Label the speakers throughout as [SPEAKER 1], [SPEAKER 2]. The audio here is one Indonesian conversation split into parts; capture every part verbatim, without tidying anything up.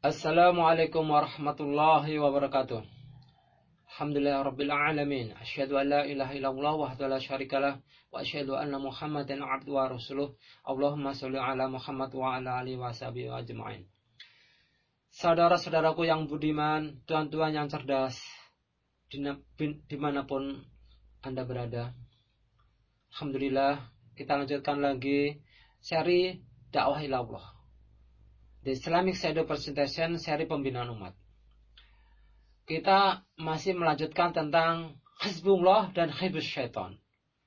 [SPEAKER 1] Assalamualaikum warahmatullahi wabarakatuh. Alhamdulillah rabbil alamin. Asyhadu an la ilaha illallah wahdahu la syarikalah wa asyhadu anna Muhammadan abduhu wa rasuluh. Allahumma shalli ala Muhammad wa ala alihi washabihi ajmain. Saudara-saudaraku yang budiman, tuan-tuan yang cerdas, dimanapun Anda berada. Alhamdulillah, kita lanjutkan lagi seri dakwah ilallah. The Islamic Shadow Presentation, seri pembinaan umat. Kita masih melanjutkan tentang Hizbullah dan Hizbus Syaitan.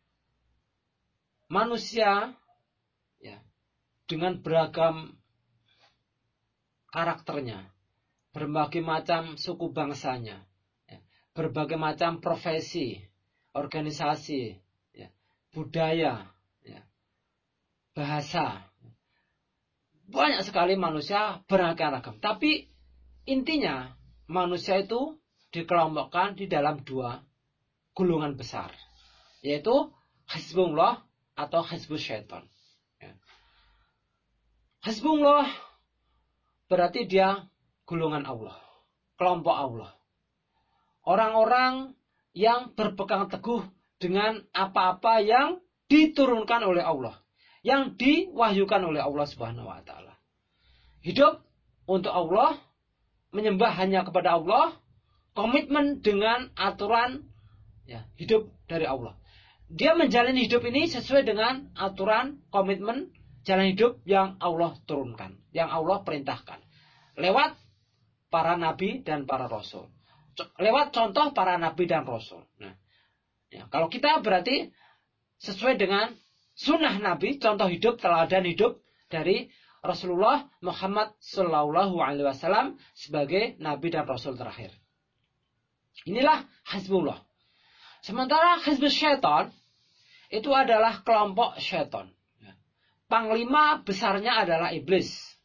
[SPEAKER 1] Manusia ya, dengan beragam karakternya, berbagai macam suku bangsanya, ya, berbagai macam profesi, organisasi, ya, budaya, ya, bahasa. Banyak sekali manusia beraneka-ragam. Tapi intinya manusia itu dikelompokkan di dalam dua golongan besar. Yaitu Hizbullah atau Hizbus Syaitan. Ya. Hizbullah berarti dia golongan Allah. Kelompok Allah. Orang-orang yang berpegang teguh dengan apa-apa yang diturunkan oleh Allah. Yang diwahyukan oleh Allah Subhanahu wa taala. Hidup untuk Allah, menyembah hanya kepada Allah, komitmen dengan aturan ya, hidup dari Allah. Dia menjalani hidup ini sesuai dengan aturan, komitmen, jalan hidup yang Allah turunkan, yang Allah perintahkan. Lewat para nabi dan para rasul. Lewat contoh para nabi dan rasul. Nah, ya, kalau kita berarti sesuai dengan sunnah Nabi, contoh hidup, teladan hidup dari Rasulullah Muhammad Sallallahu Alaihi Wasallam sebagai Nabi dan Rasul terakhir. Inilah Hizbullah. Sementara Hizbus Syaitan itu adalah kelompok syaitan. Panglima besarnya adalah iblis.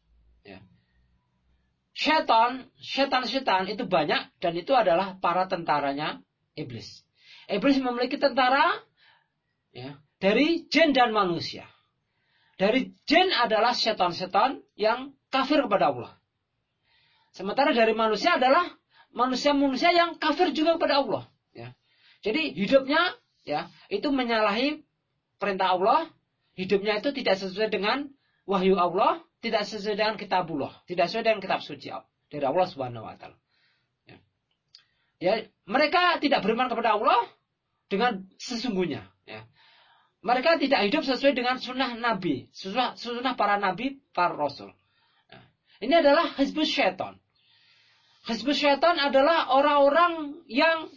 [SPEAKER 1] Syaitan, syaitan-syaitan itu banyak dan itu adalah para tentaranya iblis. Iblis memiliki tentara ya, dari jin dan manusia. Dari jin adalah setan-setan yang kafir kepada Allah. Sementara dari manusia adalah manusia-manusia yang kafir juga kepada Allah. Ya. Jadi hidupnya ya itu menyalahi perintah Allah. Hidupnya itu tidak sesuai dengan wahyu Allah, tidak sesuai dengan kitabullah, tidak sesuai dengan kitab suci dari Allah Subhanahu wa taala. Ya. Ya, mereka tidak beriman kepada Allah dengan sesungguhnya. Ya. Mereka tidak hidup sesuai dengan sunnah Nabi, sunnah, sunnah para Nabi, para Rasul. Nah, ini adalah Hizbus Syaitan. Hizbus Syaitan adalah orang-orang yang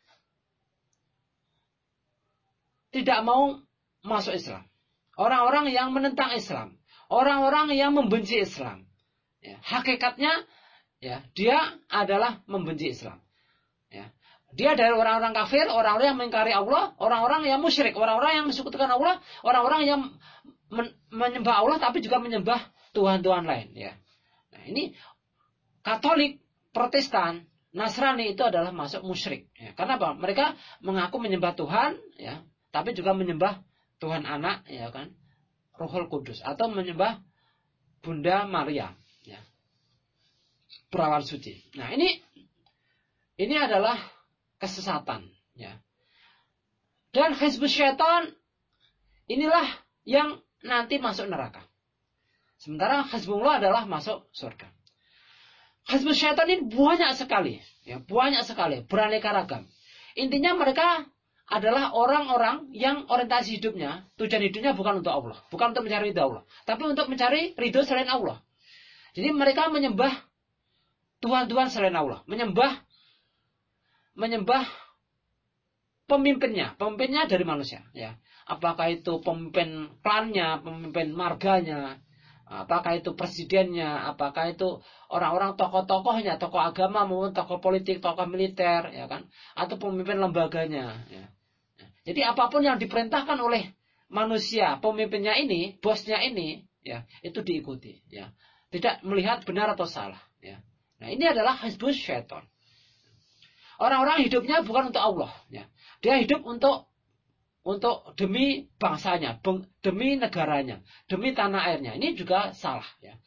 [SPEAKER 1] tidak mau masuk Islam. Orang-orang yang menentang Islam. Orang-orang yang membenci Islam. Ya, hakikatnya, ya, dia adalah membenci Islam. Ya. Dia dari orang-orang kafir, orang-orang yang mengingkari Allah, orang-orang yang musyrik, orang-orang yang mensekutukan Allah, orang-orang yang men- menyembah Allah tapi juga menyembah tuhan-tuhan lain. Ya. Nah, ini Katolik, Protestan, Nasrani itu adalah masuk musyrik. Ya. Karena apa? Mereka mengaku menyembah Tuhan, ya, tapi juga menyembah Tuhan Anak, ya kan, Ruhul Kudus, atau menyembah Bunda Maria, ya, perawan suci. Nah, ini ini adalah kesesatan, ya. Dan Hizbus Syaitan inilah yang nanti masuk neraka. Sementara Hizbullah adalah masuk surga. Hizbus Syaitan ini banyak sekali, ya, banyak sekali, beraneka ragam. Intinya mereka adalah orang-orang yang orientasi hidupnya, tujuan hidupnya bukan untuk Allah, bukan untuk mencari ridho Allah, tapi untuk mencari ridho selain Allah. Jadi mereka menyembah tuhan-tuhan selain Allah, menyembah menyembah pemimpinnya, pemimpinnya dari manusia, ya. Apakah itu pemimpin klannya, pemimpin marganya, apakah itu presidennya, apakah itu orang-orang tokoh-tokohnya, tokoh agama maupun tokoh politik, tokoh militer, ya kan, atau pemimpin lembaganya, ya. Jadi apapun yang diperintahkan oleh manusia, pemimpinnya ini, bosnya ini, ya, itu diikuti, ya. Tidak melihat benar atau salah, ya. Nah, ini adalah Hizbus Syaitan. Orang-orang hidupnya bukan untuk Allah, ya. Dia hidup untuk untuk demi bangsanya, demi negaranya, demi tanah airnya. Ini juga salah, ya.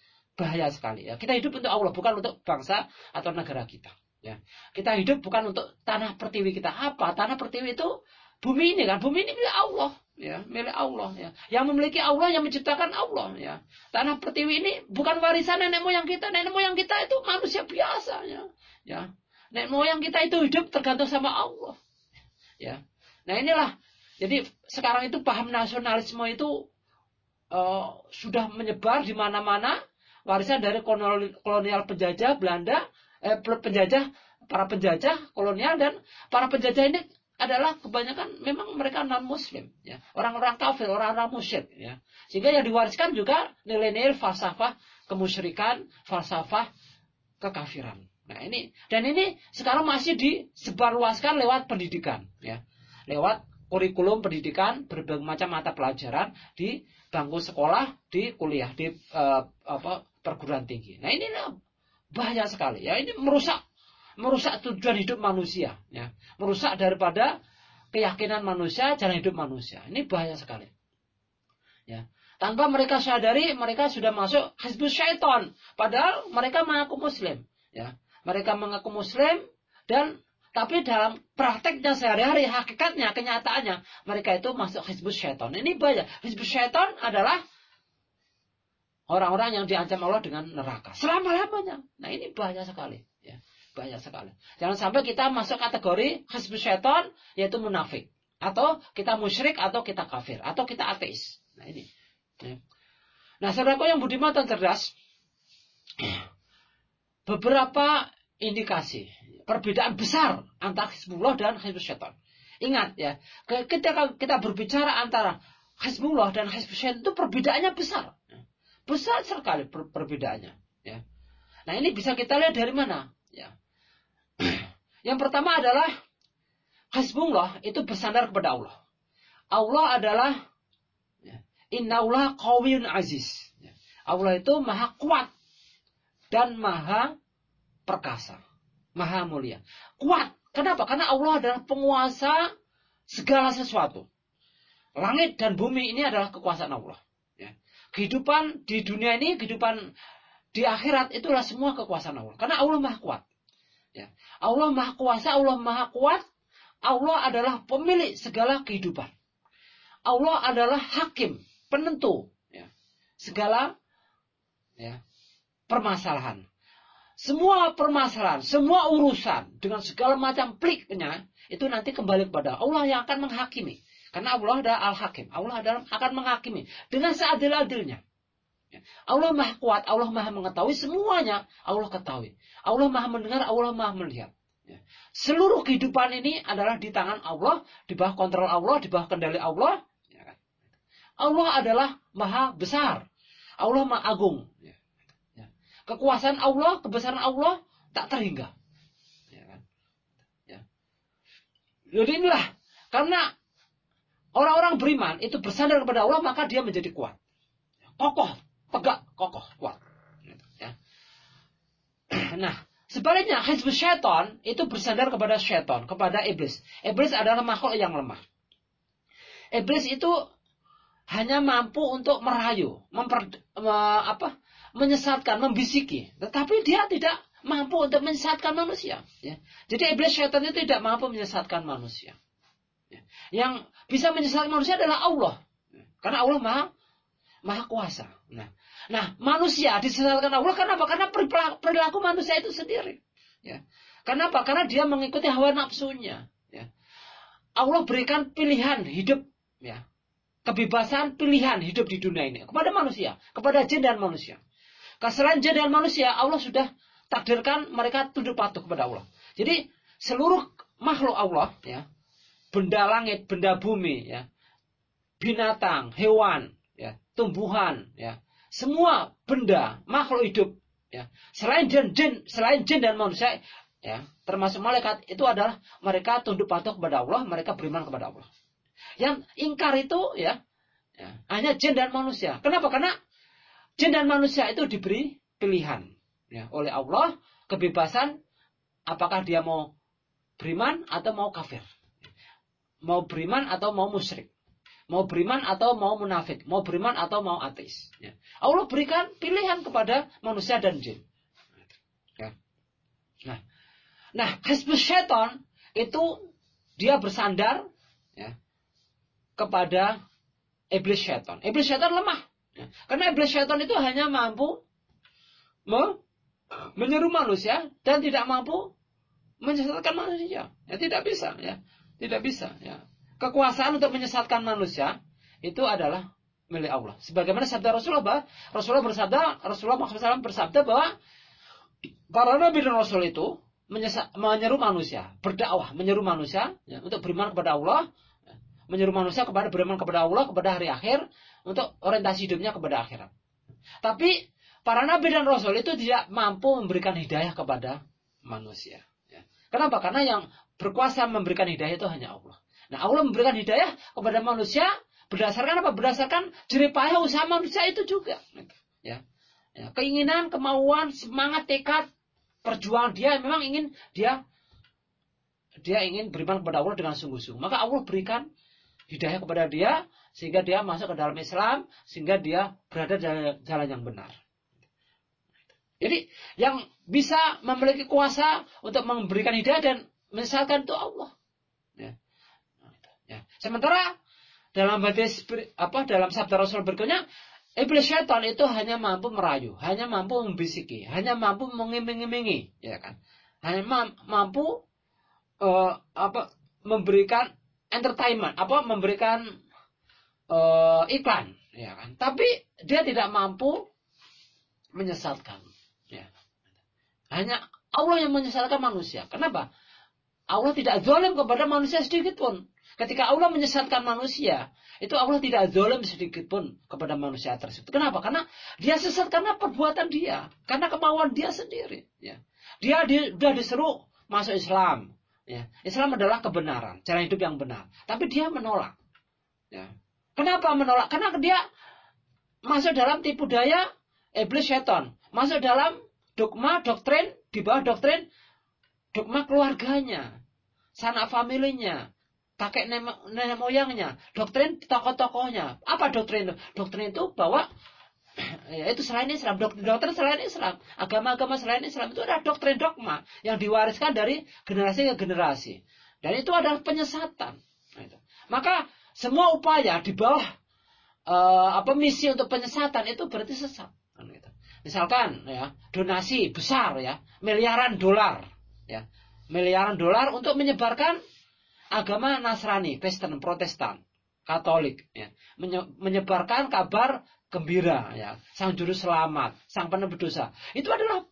[SPEAKER 1] bahaya sekali. Ya. Kita hidup untuk Allah, bukan untuk bangsa atau negara kita. Ya. Kita hidup bukan untuk tanah pertiwi kita. Apa? Tanah pertiwi itu bumi ini kan. Bumi ini milik Allah. Ya, milik Allah. Ya. Yang memiliki Allah, yang menciptakan Allah. Ya. Tanah pertiwi ini bukan warisan nenek moyang kita. Nenek moyang kita itu manusia biasa. Ya. Ya. Nenek moyang kita itu hidup tergantung sama Allah. Ya. Nah inilah. Jadi sekarang itu paham nasionalisme itu uh, sudah menyebar di mana-mana. Warisan dari kolonial penjajah Belanda. Eh, penjajah, para penjajah kolonial, dan para penjajah ini adalah kebanyakan memang mereka non muslim, ya, orang-orang kafir, orang-orang musyrik, ya, sehingga yang diwariskan juga nilai-nilai falsafah kemusyrikan, falsafah kekafiran. Nah ini, dan ini sekarang masih disebarluaskan lewat pendidikan, ya, lewat kurikulum pendidikan berbagai macam mata pelajaran di bangku sekolah, di kuliah, di uh, apa perguruan tinggi. Nah ini bahaya sekali, ya, ini merusak merusak tujuan hidup manusia, ya, merusak daripada keyakinan manusia, jalan hidup manusia. Ini bahaya sekali, ya. Tanpa mereka sadari, mereka sudah masuk hizbus syaitan, padahal mereka mengaku muslim, ya, mereka mengaku muslim, dan tapi dalam prakteknya sehari-hari, hakikatnya, kenyataannya, mereka itu masuk hizbus syaitan. Ini bahaya. Hizbus syaitan adalah orang-orang yang diancam Allah dengan neraka selama-lamanya. Nah ini bahaya sekali, ya, bahaya sekali. Jangan sampai kita masuk kategori hizbus syaitan, yaitu munafik, atau kita musyrik, atau kita kafir, atau kita ateis. Nah ini. Ya. Nah saudaraku yang budiman dan cerdas, beberapa indikasi perbedaan besar antara Hizbullah dan hizbus syaitan. Ingat ya, ketika kita berbicara antara Hizbullah dan hizbus syaitan itu perbedaannya besar. Besar sekali per perbedaannya. Ya. Nah ini bisa kita lihat dari mana? Ya. Yang pertama adalah Hizbullah itu bersandar kepada Allah. Allah adalah ya, Innallaha qawiyyun aziz. Ya. Allah itu maha kuat dan maha perkasa, maha mulia. Kuat. Kenapa? Karena Allah adalah penguasa segala sesuatu. Langit dan bumi ini adalah kekuasaan Allah. Ya. Kehidupan di dunia ini, kehidupan di akhirat itulah semua kekuasaan Allah. Karena Allah maha kuat. Ya. Allah maha kuasa, Allah maha kuat. Allah adalah pemilik segala kehidupan. Allah adalah hakim, penentu, ya, segala ya, permasalahan. Semua permasalahan, semua urusan dengan segala macam pliknya itu nanti kembali kepada Allah yang akan menghakimi. Karena Allah adalah Al-Hakim. Allah adalah akan menghakimi dengan seadil-adilnya. Allah maha kuat, Allah maha mengetahui semuanya. Allah ketahui. Allah maha mendengar, Allah maha melihat. Seluruh kehidupan ini adalah di tangan Allah, di bawah kontrol Allah, di bawah kendali Allah. Allah adalah maha besar. Allah maha agung. Kekuasaan Allah, kebesaran Allah tak terhingga. Jadi inilah, karena orang-orang beriman itu bersandar kepada Allah, maka dia menjadi kuat. Kokoh, tegak, kokoh, kuat. Ya. Nah, sebaliknya hizbus syaitan itu bersandar kepada syaitan, kepada iblis. Iblis adalah makhluk yang lemah. Iblis itu hanya mampu untuk merayu, memper, me, apa, menyesatkan, membisiki. Tetapi dia tidak mampu untuk menyesatkan manusia. Ya. Jadi iblis syaitan itu tidak mampu menyesatkan manusia. Yang bisa menyesatkan manusia adalah Allah. Karena Allah maha, maha kuasa. Nah, nah manusia disesatkan Allah kenapa? Karena perilaku manusia itu sendiri. Ya. Kenapa? Karena dia mengikuti hawa nafsunya. Ya. Allah berikan pilihan hidup, ya, kebebasan pilihan hidup di dunia ini kepada manusia, kepada jin dan manusia. Selain jin dan manusia, Allah sudah takdirkan mereka tunduk patuh kepada Allah. Jadi seluruh makhluk Allah, ya, benda langit, benda bumi, ya, binatang, hewan, ya, tumbuhan, ya, semua benda, makhluk hidup, ya, selain jin, jin, selain jin dan manusia, ya, termasuk malaikat, itu adalah mereka tunduk patuh kepada Allah, mereka beriman kepada Allah. Yang ingkar itu, ya, ya, hanya jin dan manusia. Kenapa? Karena jin dan manusia itu diberi pilihan, ya, oleh Allah, kebebasan apakah dia mau beriman atau mau kafir. Mau beriman atau mau musyrik. Mau beriman atau mau munafik, mau beriman atau mau ateis. Ya. Allah berikan pilihan kepada manusia dan jin. Ya. Nah, nah hizbus syaitan itu dia bersandar ya, kepada iblis syaitan. Iblis syaitan lemah. Ya. Karena iblis syaitan itu hanya mampu me menyeru manusia dan tidak mampu menyesatkan manusia. Ya, tidak bisa. Ya. Tidak bisa. Ya. Kekuasaan untuk menyesatkan manusia itu adalah milik Allah. Sebagaimana sabda Rasulullah, Rasulullah bersabda, Rasulullah shallallahu alaihi wasallam bersabda bahwa para nabi dan rasul itu menyesat, menyeru manusia, berdakwah, menyeru manusia ya, untuk beriman kepada Allah, ya, menyeru manusia kepada beriman kepada Allah, kepada hari akhir, untuk orientasi hidupnya kepada akhirat. Tapi para nabi dan rasul itu tidak mampu memberikan hidayah kepada manusia. Ya. Kenapa? Karena yang berkuasa memberikan hidayah itu hanya Allah. Nah, Allah memberikan hidayah kepada manusia berdasarkan apa? Berdasarkan jeripaya usaha manusia itu juga. Ya. Ya, keinginan, kemauan, semangat, tekad, perjuangan dia memang ingin dia dia ingin beriman kepada Allah dengan sungguh-sungguh. Maka Allah berikan hidayah kepada dia sehingga dia masuk ke dalam Islam, sehingga dia berada di jalan yang benar. Jadi yang bisa memiliki kuasa untuk memberikan hidayah dan menyesatkan itu Allah. Ya. Ya. Sementara dalam hadis apa dalam sabda Rasul berikutnya, iblis syaitan itu hanya mampu merayu, hanya mampu membisiki, hanya mampu mengiming-imingi, ya kan? Hanya mampu uh, apa memberikan entertainment, apa memberikan uh, iklan, ya kan? Tapi dia tidak mampu menyesatkan, ya. Hanya Allah yang menyesatkan manusia. Kenapa? Allah tidak zalim kepada manusia sedikit pun. Ketika Allah menyesatkan manusia, itu Allah tidak zalim sedikit pun kepada manusia tersebut. Kenapa? Karena dia sesat karena perbuatan dia, karena kemauan dia sendiri. Ya. Dia sudah diseru masuk Islam. Ya. Islam adalah kebenaran, cara hidup yang benar. Tapi dia menolak. Ya. Kenapa menolak? Karena dia masuk dalam tipu daya iblis syaitan, masuk dalam dogma, doktrin, di bawah doktrin dogma keluarganya, sanak familinya, kakek nenek, nenek moyangnya, doktrin tokoh-tokohnya. Apa doktrin itu? Doktrin itu bahwa ya itu selain Islam, doktrin, doktrin selain Islam, agama-agama selain Islam itu adalah doktrin dogma yang diwariskan dari generasi ke generasi. Dan itu adalah penyesatan. Nah, itu. Maka semua upaya di bawah uh, apa misi untuk penyesatan itu berarti sesat. Gitu. Misalkan ya donasi besar ya miliaran dolar. Ya, miliaran dolar untuk menyebarkan agama Nasrani, Kristen, Protestan, Katolik, ya, Menye- menyebarkan kabar gembira, ya, sang juru selamat, sang penebus dosa. Itu adalah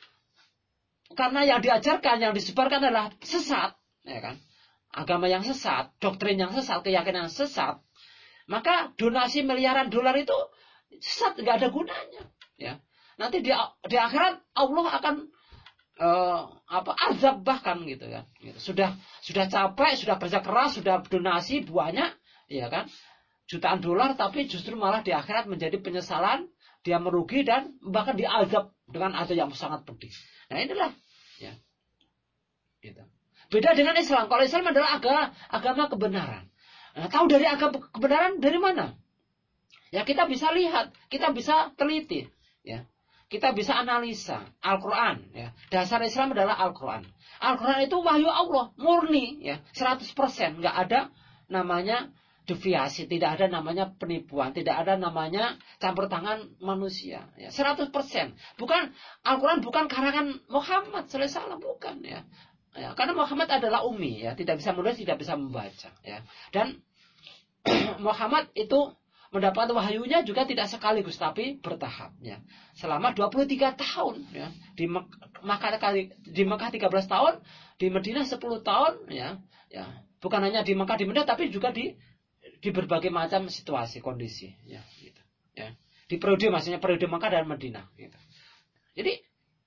[SPEAKER 1] karena yang diajarkan, yang disebarkan adalah sesat, ya kan? Agama yang sesat, doktrin yang sesat, keyakinan yang sesat. Maka donasi miliaran dolar itu sesat, nggak ada gunanya, ya. Nanti di, di akhirat Allah akan Uh, apa azab bahkan gitu kan gitu. sudah sudah capek, sudah kerja keras, sudah donasi banyak ya kan jutaan dolar, tapi justru malah di akhirat menjadi penyesalan, dia merugi dan bahkan diazab dengan azab yang sangat pedih. Nah inilah ya gitu. Beda dengan Islam. Kalau Islam adalah agama agama kebenaran. Nah, tahu dari agama kebenaran dari mana? Ya kita bisa lihat, kita bisa teliti ya. Kita bisa analisa Al-Quran. Ya. Dasar Islam adalah Al-Quran. Al-Quran itu wahyu Allah, murni, ya, seratus persen. Nggak ada namanya deviasi, tidak ada namanya penipuan, tidak ada namanya campur tangan manusia. Ya. seratus persen. Bukan, Al-Quran bukan karangan Muhammad sallallahu alaihi wasallam, bukan. Ya. Ya. Karena Muhammad adalah ummi, ya, tidak bisa menulis, tidak bisa membaca. Ya. Dan Muhammad itu mendapat wahyunya juga tidak sekaligus, tapi bertahap ya. Selama dua puluh tiga tahun ya. Di Mekah di Mekah tiga belas tahun, di Madinah sepuluh tahun ya. Ya. Bukan hanya di Mekah di Madinah tapi juga di di berbagai macam situasi kondisi ya gitu. Ya. Di periode maksudnya periode Mekah dan Madinah gitu. Jadi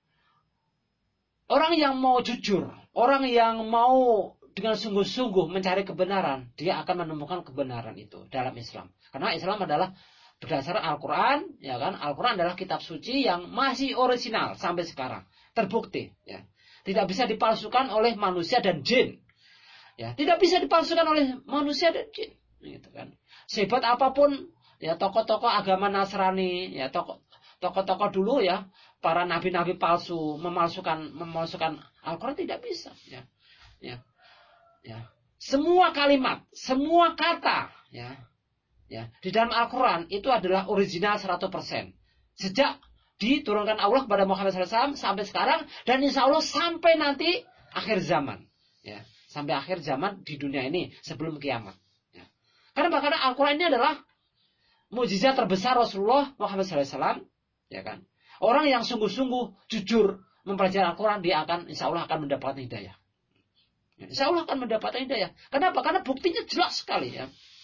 [SPEAKER 1] orang yang mau jujur, orang yang mau dengan sungguh-sungguh mencari kebenaran, dia akan menemukan kebenaran itu dalam Islam. Karena Islam adalah berdasar Al-Quran, ya kan? Al-Quran adalah kitab suci yang masih orisinal sampai sekarang, terbukti, ya. Tidak bisa dipalsukan oleh manusia dan jin, ya. Tidak bisa dipalsukan oleh manusia dan jin, gitu kan? Sehebat apapun ya tokoh-tokoh agama Nasrani, ya tokoh tokoh-tokoh dulu ya, para nabi-nabi palsu memalsukan memalsukan Al-Qur'an tidak bisa ya. Ya. Ya. Semua kalimat, semua kata ya, ya di dalam Al-Qur'an itu adalah original seratus persen. Sejak diturunkan Allah kepada Muhammad shallallahu alaihi wasallam sampai sekarang, dan insya Allah sampai nanti akhir zaman ya, sampai akhir zaman di dunia ini sebelum kiamat ya. Karena karena Al-Qur'an ini adalah mukjizat terbesar Rasulullah Muhammad shallallahu alaihi wasallam ya kan. Orang yang sungguh-sungguh jujur mempelajari Al-Qur'an, dia akan insya Allah akan mendapatkan hidayah. Insya Allah akan mendapatkan hidayah. Kenapa? Karena buktinya jelas sekali ya.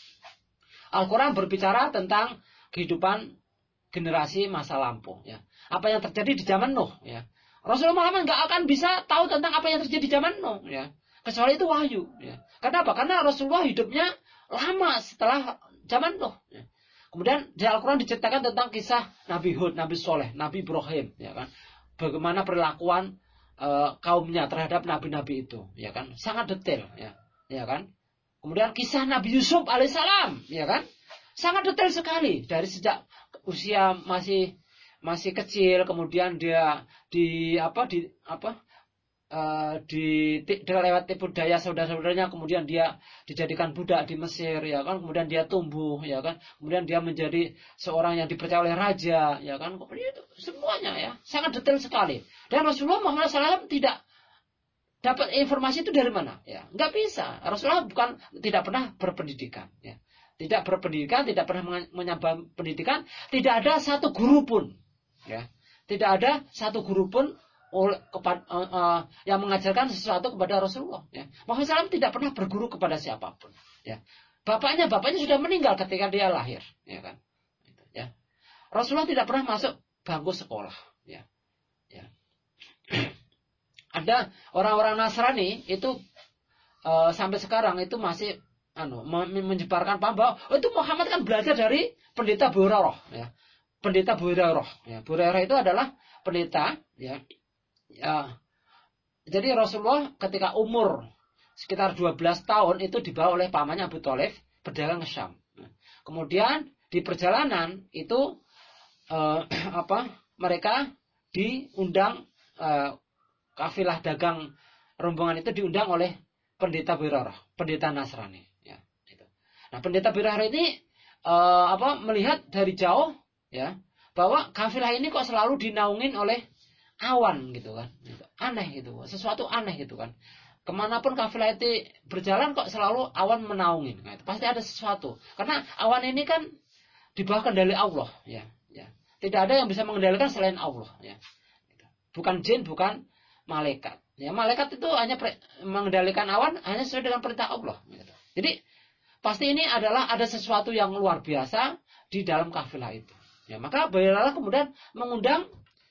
[SPEAKER 1] Al-Qur'an berbicara tentang kehidupan generasi masa lampau ya. Apa yang terjadi di zaman Nuh ya. Rasulullah Muhammad nggak akan bisa tahu tentang apa yang terjadi di zaman Nuh ya. Kecuali itu wahyu ya. Kenapa? Karena Rasulullah hidupnya lama setelah zaman Nuh ya. Kemudian di Al-Qur'an diceritakan tentang kisah Nabi Hud, Nabi Soleh, Nabi Ibrahim ya kan. Bagaimana perlakuan uh, kaumnya terhadap nabi-nabi itu ya kan. Sangat detail ya. Ya kan? Kemudian kisah Nabi Yusuf alaihissalam ya kan. Sangat detail sekali dari sejak usia masih masih kecil, kemudian dia di apa di apa uh, di, di lewat tipu daya saudara-saudaranya, kemudian dia dijadikan budak di Mesir ya kan, kemudian dia tumbuh ya kan, kemudian dia menjadi seorang yang dipercaya oleh raja ya kan, kemudian itu semuanya ya sangat detail sekali. Dan Rasulullah Muhammad shallallahu alaihi wasallam tidak dapat informasi itu dari mana ya, nggak bisa. Rasulullah bukan tidak pernah berpendidikan ya. Tidak berpendidikan, tidak pernah menyambang pendidikan, tidak ada satu guru pun, ya, tidak ada satu guru pun oleh, kepada, uh, uh, yang mengajarkan sesuatu kepada Rasulullah. Ya. Muhammad shallallahu alaihi wasallam tidak pernah berguru kepada siapapun. Ya. Bapaknya, bapaknya sudah meninggal ketika dia lahir, ya kan. Gitu, ya. Rasulullah tidak pernah masuk bangku sekolah. Ya. Ya. Ada orang-orang Nasrani itu uh, sampai sekarang itu masih anu menyebarkan paham bahwa oh, itu Muhammad kan belajar dari pendeta Abu Hurairah ya. Pendeta Abu Hurairah ya. Abu Hurairah itu adalah pendeta ya. Ya. Jadi Rasulullah ketika umur sekitar dua belas tahun itu dibawa oleh pamannya Abu Thalib berdagang ke Syam. Kemudian di perjalanan itu eh, apa? Mereka diundang eh, kafilah dagang rombongan itu diundang oleh pendeta Abu Hurairah, pendeta Nasrani. Nah, pendeta Birahra ini uh, apa melihat dari jauh ya bahwa kafilah ini kok selalu dinaungin oleh awan gitu kan, gitu. Aneh gitu, sesuatu aneh gitu kan. Kemanapun kafilah itu berjalan kok selalu awan menaungin, nah, itu pasti ada sesuatu. Karena awan ini kan di bawah kendali Allah ya, ya. Tidak ada yang bisa mengendalikan selain Allah ya. Bukan jin, bukan malaikat. Ya, malaikat itu hanya pre- mengendalikan awan hanya sesuai dengan perintah Allah. Gitu. Jadi pasti ini adalah ada sesuatu yang luar biasa di dalam kafilah itu. Ya, maka Bayrallah kemudian mengundang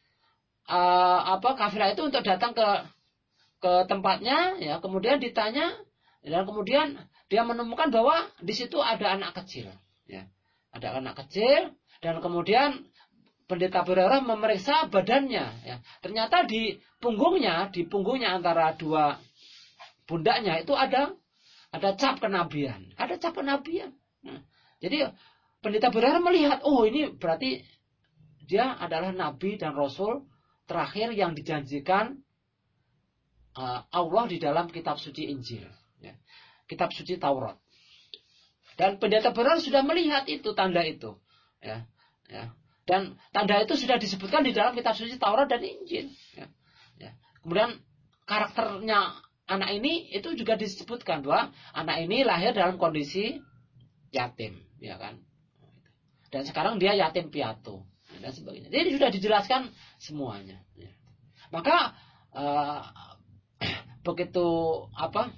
[SPEAKER 1] uh, apa kafilah itu untuk datang ke ke tempatnya, ya, kemudian ditanya, dan kemudian dia menemukan bahwa di situ ada anak kecil, ya, ada anak kecil, dan kemudian pendeta Bayrallah memeriksa badannya, ya, ternyata di punggungnya, di punggungnya antara dua pundaknya itu ada Ada cap kenabian, ada cap kenabian. Nah, jadi pendeta Bayrallah melihat, oh ini berarti dia adalah nabi dan rasul terakhir yang dijanjikan uh, Allah di dalam kitab suci Injil, ya, kitab suci Taurat. Dan pendeta Bayrallah sudah melihat itu tanda itu, ya, ya. Dan tanda itu sudah disebutkan di dalam kitab suci Taurat dan Injil. Ya, ya. Kemudian karakternya anak ini itu juga disebutkan bahwa anak ini lahir dalam kondisi yatim, ya kan? Dan sekarang dia yatim piatu dan sebagainya. Jadi sudah dijelaskan semuanya. Ya. Maka uh, begitu apa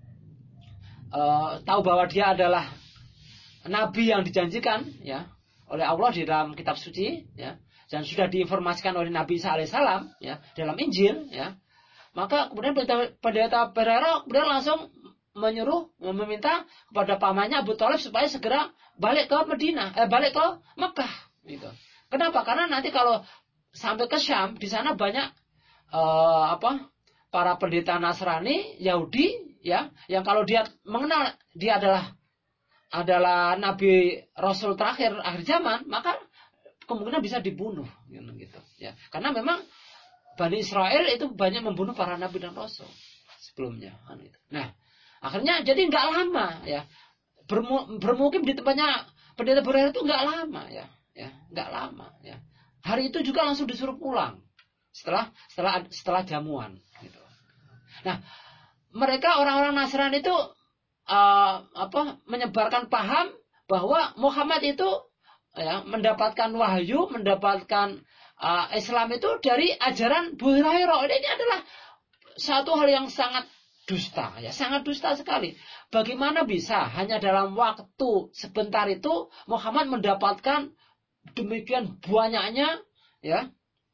[SPEAKER 1] uh, tahu bahwa dia adalah nabi yang dijanjikan, ya, oleh Allah di dalam kitab suci, ya, dan sudah diinformasikan oleh Nabi Isa alaihissalam, ya, dalam Injil, ya. Maka kemudian pendeta Bayrallah kemudian langsung menyuruh, meminta kepada pamannya Abu Thalib supaya segera balik ke Madinah, eh, balik ke Mekah, gitu. Kenapa? Karena nanti kalau sampai ke Syam, di sana banyak uh, apa para pendeta Nasrani, Yahudi, ya, yang kalau dia mengenal dia adalah adalah nabi rasul terakhir akhir zaman, maka kemungkinan bisa dibunuh gitu ya. Karena memang Bani Israel itu banyak membunuh para nabi dan rasul sebelumnya. Nah, akhirnya jadi nggak lama ya bermu, bermukim di tempatnya pendeta Buraidah itu nggak lama ya, ya nggak lama ya. Hari itu juga langsung disuruh pulang setelah setelah setelah jamuan. Gitu. Nah, mereka orang-orang Nasrani itu uh, apa menyebarkan paham bahwa Muhammad itu ya mendapatkan wahyu, mendapatkan uh, Islam itu dari ajaran Hurairah. Ini adalah satu hal yang sangat dusta, ya sangat dusta sekali. Bagaimana bisa hanya dalam waktu sebentar itu Muhammad mendapatkan demikian banyaknya, ya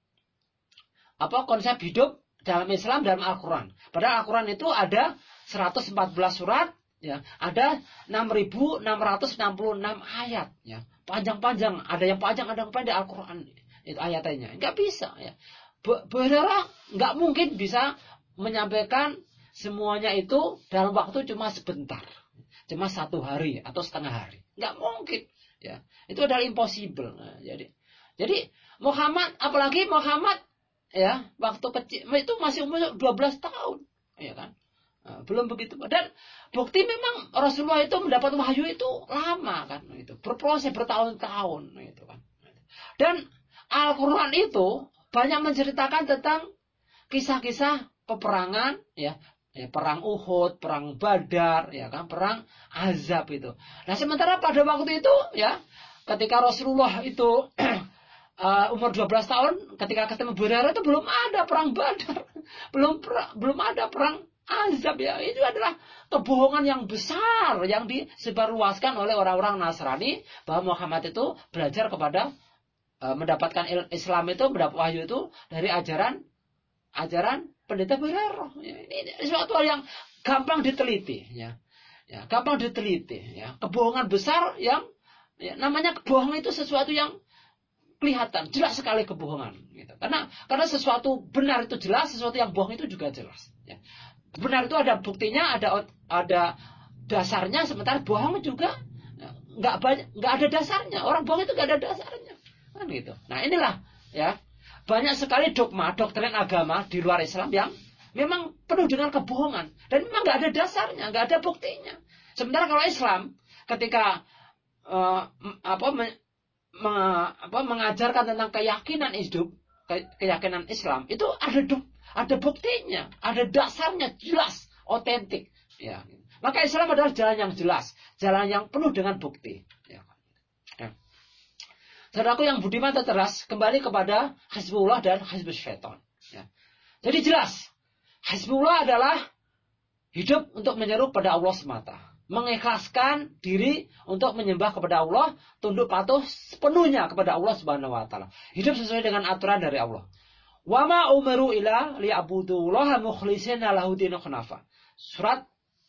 [SPEAKER 1] apa konsep hidup dalam Islam dalam Al-Quran. Padahal Al-Quran itu ada seratus empat belas surat, ya ada enam ribu enam ratus enam puluh enam ayat, ya panjang-panjang, ada yang panjang, ada yang pendek Al-Quran itu ayatnya. Nggak bisa, ya. Berdarah nggak mungkin bisa menyampaikan semuanya itu dalam waktu cuma sebentar, cuma satu hari atau setengah hari, nggak mungkin, ya itu adalah impossible. Nah, jadi, jadi Muhammad, apalagi Muhammad, ya waktu kecil itu masih umur dua belas tahun, ya kan, nah, belum begitu. Dan bukti memang Rasulullah itu mendapat wahyu itu lama kan, itu berproses bertahun-tahun, itu kan. Dan Al-Quran itu banyak menceritakan tentang kisah-kisah peperangan, ya, ya perang Uhud, perang Badar, ya kan, perang Azab itu. Nah, sementara pada waktu itu, ya, ketika Rasulullah itu uh, umur dua belas tahun, ketika ketemu Hurairah itu belum ada perang Badar, belum belum ada perang Azab, ya. Itu adalah kebohongan yang besar yang disebarluaskan oleh orang-orang Nasrani bahwa Muhammad itu belajar kepada uh, mendapatkan Islam itu, mendapat wahyu itu dari ajaran ajaran pendeta Hurairah. Ya, ini, ini suatu hal yang gampang diteliti, ya, ya gampang diteliti, ya kebohongan besar yang, ya, namanya kebohongan itu sesuatu yang kelihatan jelas sekali kebohongan, gitu. Karena karena sesuatu benar itu jelas, sesuatu yang bohong itu juga jelas. Ya. Benar itu ada buktinya, ada ada dasarnya, sementara bohong juga nggak banyak, nggak ada dasarnya. Orang bohong itu nggak ada dasarnya, kan gitu. Nah inilah, ya. Banyak sekali dogma, doktrin agama di luar Islam yang memang penuh dengan kebohongan. Dan memang nggak ada dasarnya, nggak ada buktinya. Sementara kalau Islam, ketika uh, apa, me, me, apa, mengajarkan tentang keyakinan hidup, ke, keyakinan Islam, itu ada ada buktinya, ada dasarnya, jelas, otentik. Ya. Maka Islam adalah jalan yang jelas, jalan yang penuh dengan bukti. Ya. Ya. Saudaraku yang budiman dan cerdas, kembali kepada Hizbullah dan Hizbus Syaitan. Ya. Jadi jelas, Hizbullah adalah hidup untuk menyeru pada Allah semata. Mengikhlaskan diri untuk menyembah kepada Allah, tunduk patuh sepenuhnya kepada Allah Subhanahu wa taala. Hidup sesuai dengan aturan dari Allah. Wa ma umiru ila liya'budullaha mukhlishina lahu dinu hunafa. Surat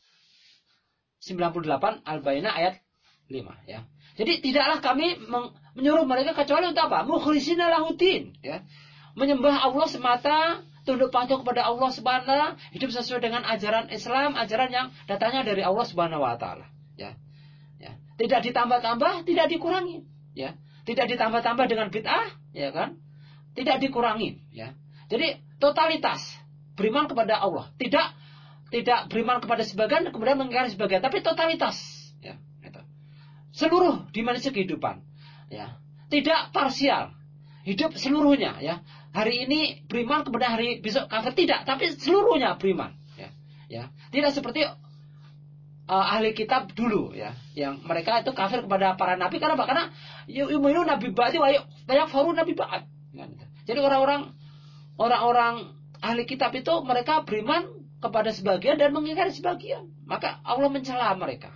[SPEAKER 1] sembilan puluh delapan Al-Baqarah ayat lima, ya. Jadi tidaklah kami menyuruh mereka kecuali untuk apa? Mukhlishina lahudin, ya. Menyembah Allah semata, tunduk patuh kepada Allah Subhanahu, hidup sesuai dengan ajaran Islam, ajaran yang datangnya dari Allah Subhanahu wa taala, ya. Ya. Tidak ditambah-tambah, tidak dikurangi, ya. Tidak ditambah-tambah dengan bid'ah, ya kan? Tidak dikurangi, ya. Jadi totalitas beriman kepada Allah, tidak tidak beriman kepada sebagian kemudian mengingkari sebagian, tapi totalitas, ya. Seluruh dimensi kehidupan, ya, tidak parsial, hidup seluruhnya, ya. Hari ini beriman kepada hari besok kafir, tidak, tapi seluruhnya beriman, ya, ya. Tidak seperti uh, ahli kitab dulu, ya, yang mereka itu kafir kepada para nabi karena apa? Karena yu'minu nabi ba'di wa yakfurun nabi ba'd. Jadi orang-orang orang-orang ahli kitab itu mereka beriman kepada sebagian dan mengingkari sebagian, maka Allah mencela mereka.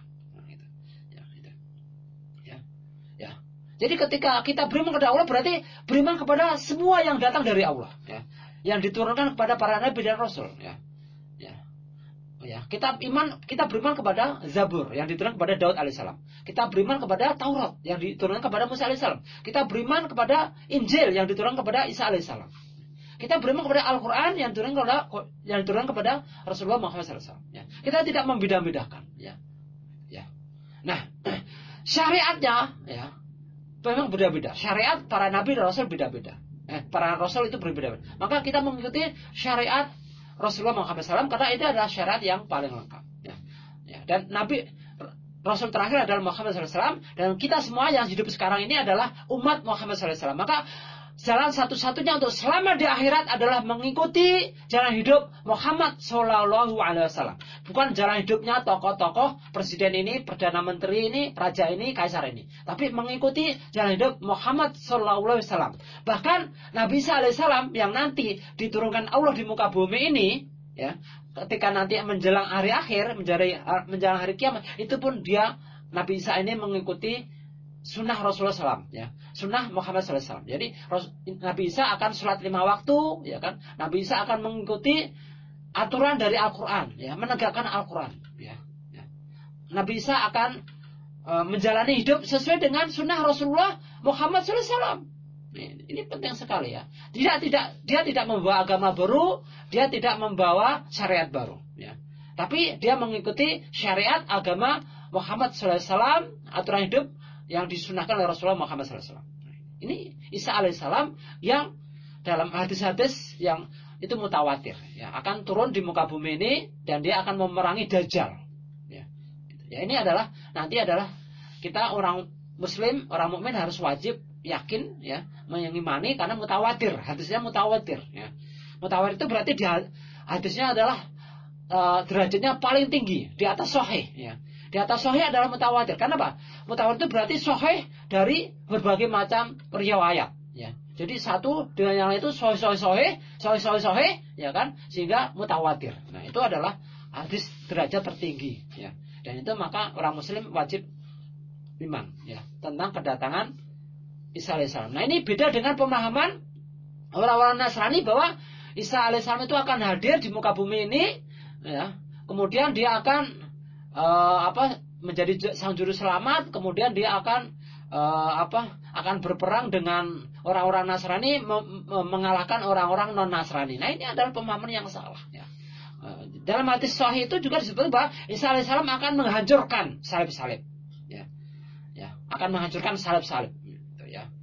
[SPEAKER 1] Jadi ketika kita beriman kepada Allah berarti beriman kepada semua yang datang dari Allah, ya, yang diturunkan kepada para nabi dan rasul, ya, ya, ya. Kita iman, kita beriman kepada Zabur yang diturunkan kepada Daud alaihissalam. Kita beriman kepada Taurat yang diturunkan kepada Musa alaihissalam. Kita beriman kepada Injil yang diturunkan kepada Isa alaihissalam. Kita beriman kepada Al-Quran yang diturunkan kepada yang diturunkan kepada Rasulullah Muhammad sallallahu alaihi wasallam. Ya. Kita tidak membeda-bedakan, ya, ya. Nah, syariatnya ya memang beda-beda. Syariat para nabi dan rasul beda-beda. Eh, para rasul itu berbeda-beda. Maka kita mengikuti syariat Rasulullah Muhammad shallallahu alaihi wasallam karena itu adalah syariat yang paling lengkap. Ya. Ya. Dan nabi Rasul terakhir adalah Muhammad shallallahu alaihi wasallam dan kita semua yang hidup sekarang ini adalah umat Muhammad shallallahu alaihi wasallam. Maka jalan satu-satunya untuk selamat di akhirat adalah mengikuti jalan hidup Muhammad Shallallahu Alaihi Wasallam. Bukan jalan hidupnya tokoh-tokoh presiden ini, perdana menteri ini, raja ini, kaisar ini. Tapi mengikuti jalan hidup Muhammad Shallallahu Alaihi Wasallam. Bahkan Nabi Isa Alaihissalam yang nanti diturunkan Allah di muka bumi ini, ya, ketika nanti menjelang hari akhir, menjelang hari kiamat, itu pun dia Nabi Isa ini mengikuti sunnah Rasulullah shallallahu alaihi wasallam, ya, sunnah Muhammad shallallahu alaihi wasallam. Jadi Nabi Isa akan sholat lima waktu, ya kan? Nabi Isa akan mengikuti aturan dari Al-Quran, ya, menegakkan Al-Quran, ya, ya. Nabi Isa akan e, menjalani hidup sesuai dengan sunnah Rasulullah Muhammad shallallahu alaihi wasallam. Ini, ini penting sekali ya. Tidak tidak dia tidak membawa agama baru, dia tidak membawa syariat baru, ya. Tapi dia mengikuti syariat agama Muhammad shallallahu alaihi wasallam, aturan hidup yang disunahkan oleh Rasulullah Muhammad shallallahu alaihi wasallam. Ini Isa alaihissalam yang dalam hadis-hadis yang itu mutawatir, ya, akan turun di muka bumi ini dan dia akan memerangi Dajjal. Ya, ya ini adalah nanti adalah kita orang Muslim, orang mukmin harus wajib yakin, ya, mengimani karena mutawatir, hadisnya mutawatir. Ya. Mutawatir itu berarti di hadisnya adalah uh, derajatnya paling tinggi di atas sahih. Ya. Di atas sahih adalah mutawatir. Karena apa? Mutawatir itu berarti sahih dari berbagai macam riwayat. Ya. Jadi satu dengan yang lain itu sahih sahih sahih, sahih sahih sahih, ya kan? Sehingga mutawatir. Nah itu adalah hadis derajat tertinggi. Ya. Dan itu maka orang Muslim wajib iman, ya, tentang kedatangan Isa alaihissalam. Nah ini beda dengan pemahaman orang-orang Nasrani bahwa Isa alaihissalam itu akan hadir di muka bumi ini, ya. Kemudian dia akan Uh, apa menjadi sang juru selamat, kemudian dia akan uh, apa akan berperang dengan orang-orang Nasrani, me- me- mengalahkan orang-orang non Nasrani. Nah ini adalah pemahaman yang salah, ya. Uh, dalam hadis sahih itu juga disebut bahwa Isa alaihissalam akan menghancurkan salib-salib, ya, ya, akan menghancurkan salib-salib, gitu, ya.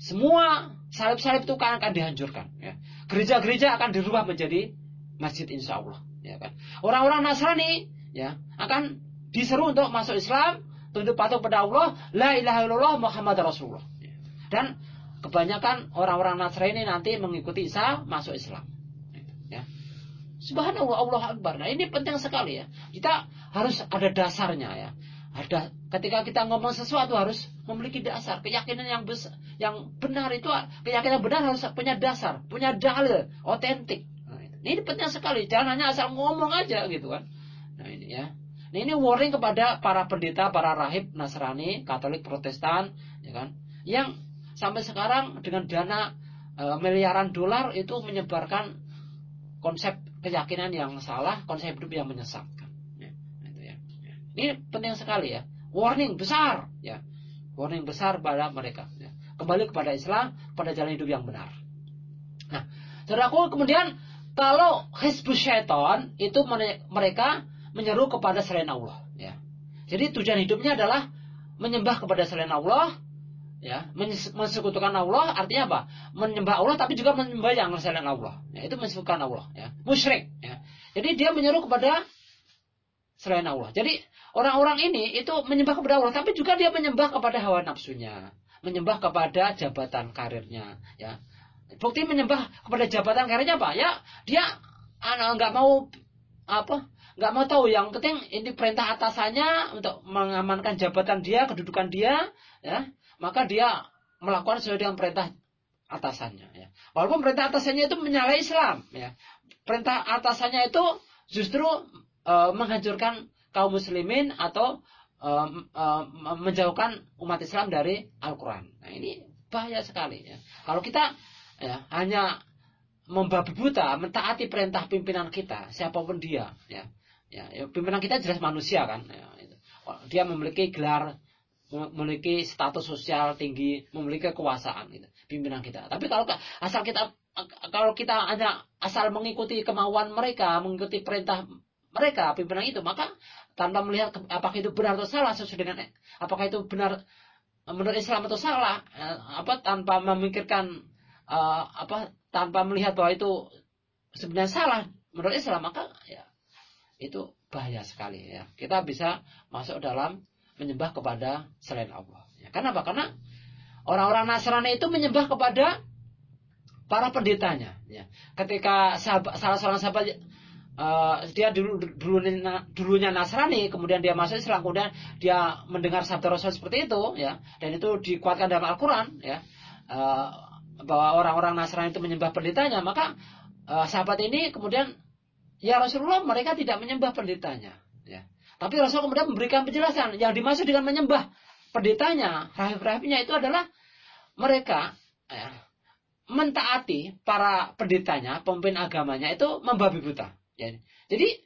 [SPEAKER 1] Semua salib-salib itu akan, akan dihancurkan, ya. Gereja-gereja akan dirubah menjadi masjid, insya Allah, ya kan. Orang-orang Nasrani, ya, akan diseru untuk masuk Islam, tunduk patuh pada Allah, la ilaha illallah Muhammad Rasulullah. Dan kebanyakan orang-orang Nasrani nanti mengikuti Isa masuk Islam. Ya. Subhanallah, Allah Akbar. Nah ini penting sekali ya. Kita harus ada dasarnya ya. Ada ketika kita ngomong sesuatu harus memiliki dasar, keyakinan yang besar, yang benar itu keyakinan benar harus punya dasar, punya dalil, otentik. Nah, ini penting sekali. Jangan hanya asal ngomong aja gitu kan. Nah ini ya. Nah ini warning kepada para pendeta, para rahib Nasrani, Katolik, Protestan, ya kan, yang sampai sekarang dengan dana e, miliaran dolar itu menyebarkan konsep keyakinan yang salah, konsep hidup yang menyesatkan. Ya, itu ya. Ya. Ini penting sekali ya. Warning besar, ya. Warning besar pada mereka. Ya. Kembali kepada Islam, pada jalan hidup yang benar. Nah, saudaraku, kemudian kalau Hizbus Syaitan itu mereka menyeru kepada selain Allah, ya. Jadi tujuan hidupnya adalah menyembah kepada selain Allah, ya, mensekutukan Allah. Artinya apa? Menyembah Allah tapi juga menyembah yang selain Allah. Ya, itu mensekutukan Allah, ya. Musyrik, ya. Jadi dia menyeru kepada selain Allah. Jadi orang-orang ini itu menyembah kepada Allah tapi juga dia menyembah kepada hawa nafsunya, menyembah kepada jabatan karirnya, ya. Bukti menyembah kepada jabatan karirnya apa? Ya, dia nggak mau apa? Nggak mau tahu, yang penting ini perintah atasannya untuk mengamankan jabatan dia, kedudukan dia, ya, maka dia melakukan sesuai dengan perintah atasannya, ya. Walaupun perintah atasannya itu menyalahi Islam, ya, perintah atasannya itu justru e, menghancurkan kaum muslimin atau e, e, menjauhkan umat Islam dari Al-Quran. Nah ini bahaya sekali, ya. Kalau kita, ya, hanya membabi buta mentaati perintah pimpinan kita, siapapun dia, ya. Ya, pimpinan kita jelas manusia kan. Ya, itu. Dia memiliki gelar, memiliki status sosial tinggi, memiliki kekuasaan gitu, pimpinan kita. Tapi kalau asal kita kalau kita hanya asal mengikuti kemauan mereka, mengikuti perintah mereka, pimpinan itu, maka tanpa melihat apakah itu benar atau salah sesuai dengan apakah itu benar menurut Islam atau salah, apa tanpa memikirkan uh, apa tanpa melihat bahwa itu sebenarnya salah menurut Islam, maka ya itu bahaya sekali ya. Kita bisa masuk dalam menyembah kepada selain Allah. Ya, kenapa? Karena orang-orang Nasrani itu menyembah kepada para pendetanya. Ya. Ketika sahabat, salah seorang sahabat uh, dia dulu, dulu dulunya Nasrani, kemudian dia masuk Islam, kemudian dia mendengar sabda Rasul seperti itu, ya, dan itu dikuatkan dalam Al-Quran, ya, uh, bahwa orang-orang Nasrani itu menyembah pendetanya, maka uh, sahabat ini kemudian, ya Rasulullah, mereka tidak menyembah pendetanya, ya. Tapi Rasul kemudian memberikan penjelasan yang dimaksud dengan menyembah pendetanya, rahib-rahibnya itu adalah mereka ya, mentaati para pendetanya, pemimpin agamanya itu membabi buta. Ya. Jadi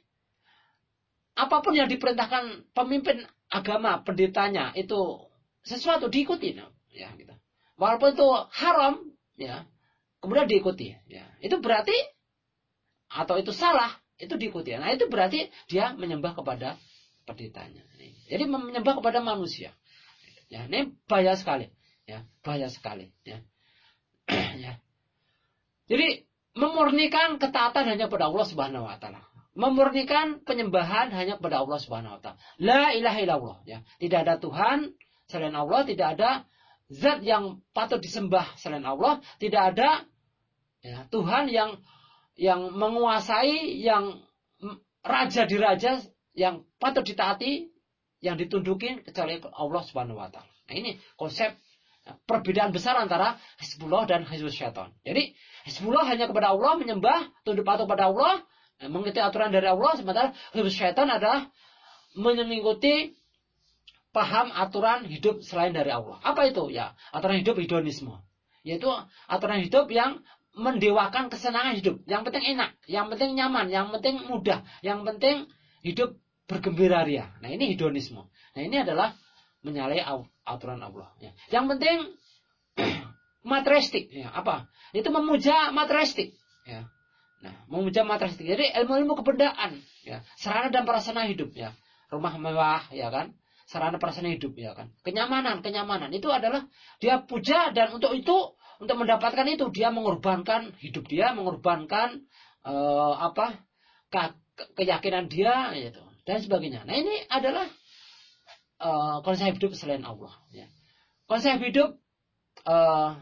[SPEAKER 1] apapun yang diperintahkan pemimpin agama, pendetanya itu sesuatu diikuti, ya gitu. Walaupun itu haram, ya, kemudian diikuti. Ya. Itu berarti atau itu salah, itu diikuti. Nah itu berarti dia menyembah kepada pendetanya. Jadi menyembah kepada manusia. Ya, ini bahaya sekali. Ya, bahaya sekali. Ya. Ya. Jadi memurnikan ketaatan hanya kepada Allah Subhanahu Wa Taala. Memurnikan penyembahan hanya kepada Allah Subhanahu Wa Taala. La ilaha illallah. Ya. Tidak ada Tuhan selain Allah. Tidak ada zat yang patut disembah selain Allah. Tidak ada ya, Tuhan yang yang menguasai, yang raja di raja, yang patut ditaati, yang ditundukin kecuali Allah Subhanahu Wa Taala. Nah ini konsep perbedaan besar antara Hizbullah dan Hizbus Syaitan. Jadi Hizbullah hanya kepada Allah, menyembah, tunduk patuh pada Allah, mengikuti aturan dari Allah, sementara Hizbus Syaitan adalah mengikuti paham aturan hidup selain dari Allah. Apa itu? Ya, aturan hidup hedonisme. Yaitu aturan hidup yang mendewakan kesenangan hidup. Yang penting enak, yang penting nyaman, yang penting mudah, yang penting hidup bergembira ria. Nah ini hedonisme. Nah ini adalah menyalahi aturan Allah. Ya. Yang penting materialistik. Ya. Apa? Itu memuja materialistik. Ya. Nah, memuja materialistik. Jadi ilmu-ilmu kebendaan. Ya. Sarana dan prasarana hidup. Ya. Rumah mewah, ya kan? Sarana prasarana hidup, ya kan? Kenyamanan, kenyamanan. Itu adalah dia puja, dan untuk itu, untuk mendapatkan itu dia mengorbankan hidup dia, mengorbankan uh, apa ke keyakinan dia, gitu, dan sebagainya. Nah ini adalah uh, konsep hidup selain Allah. Ya. Konsep hidup uh,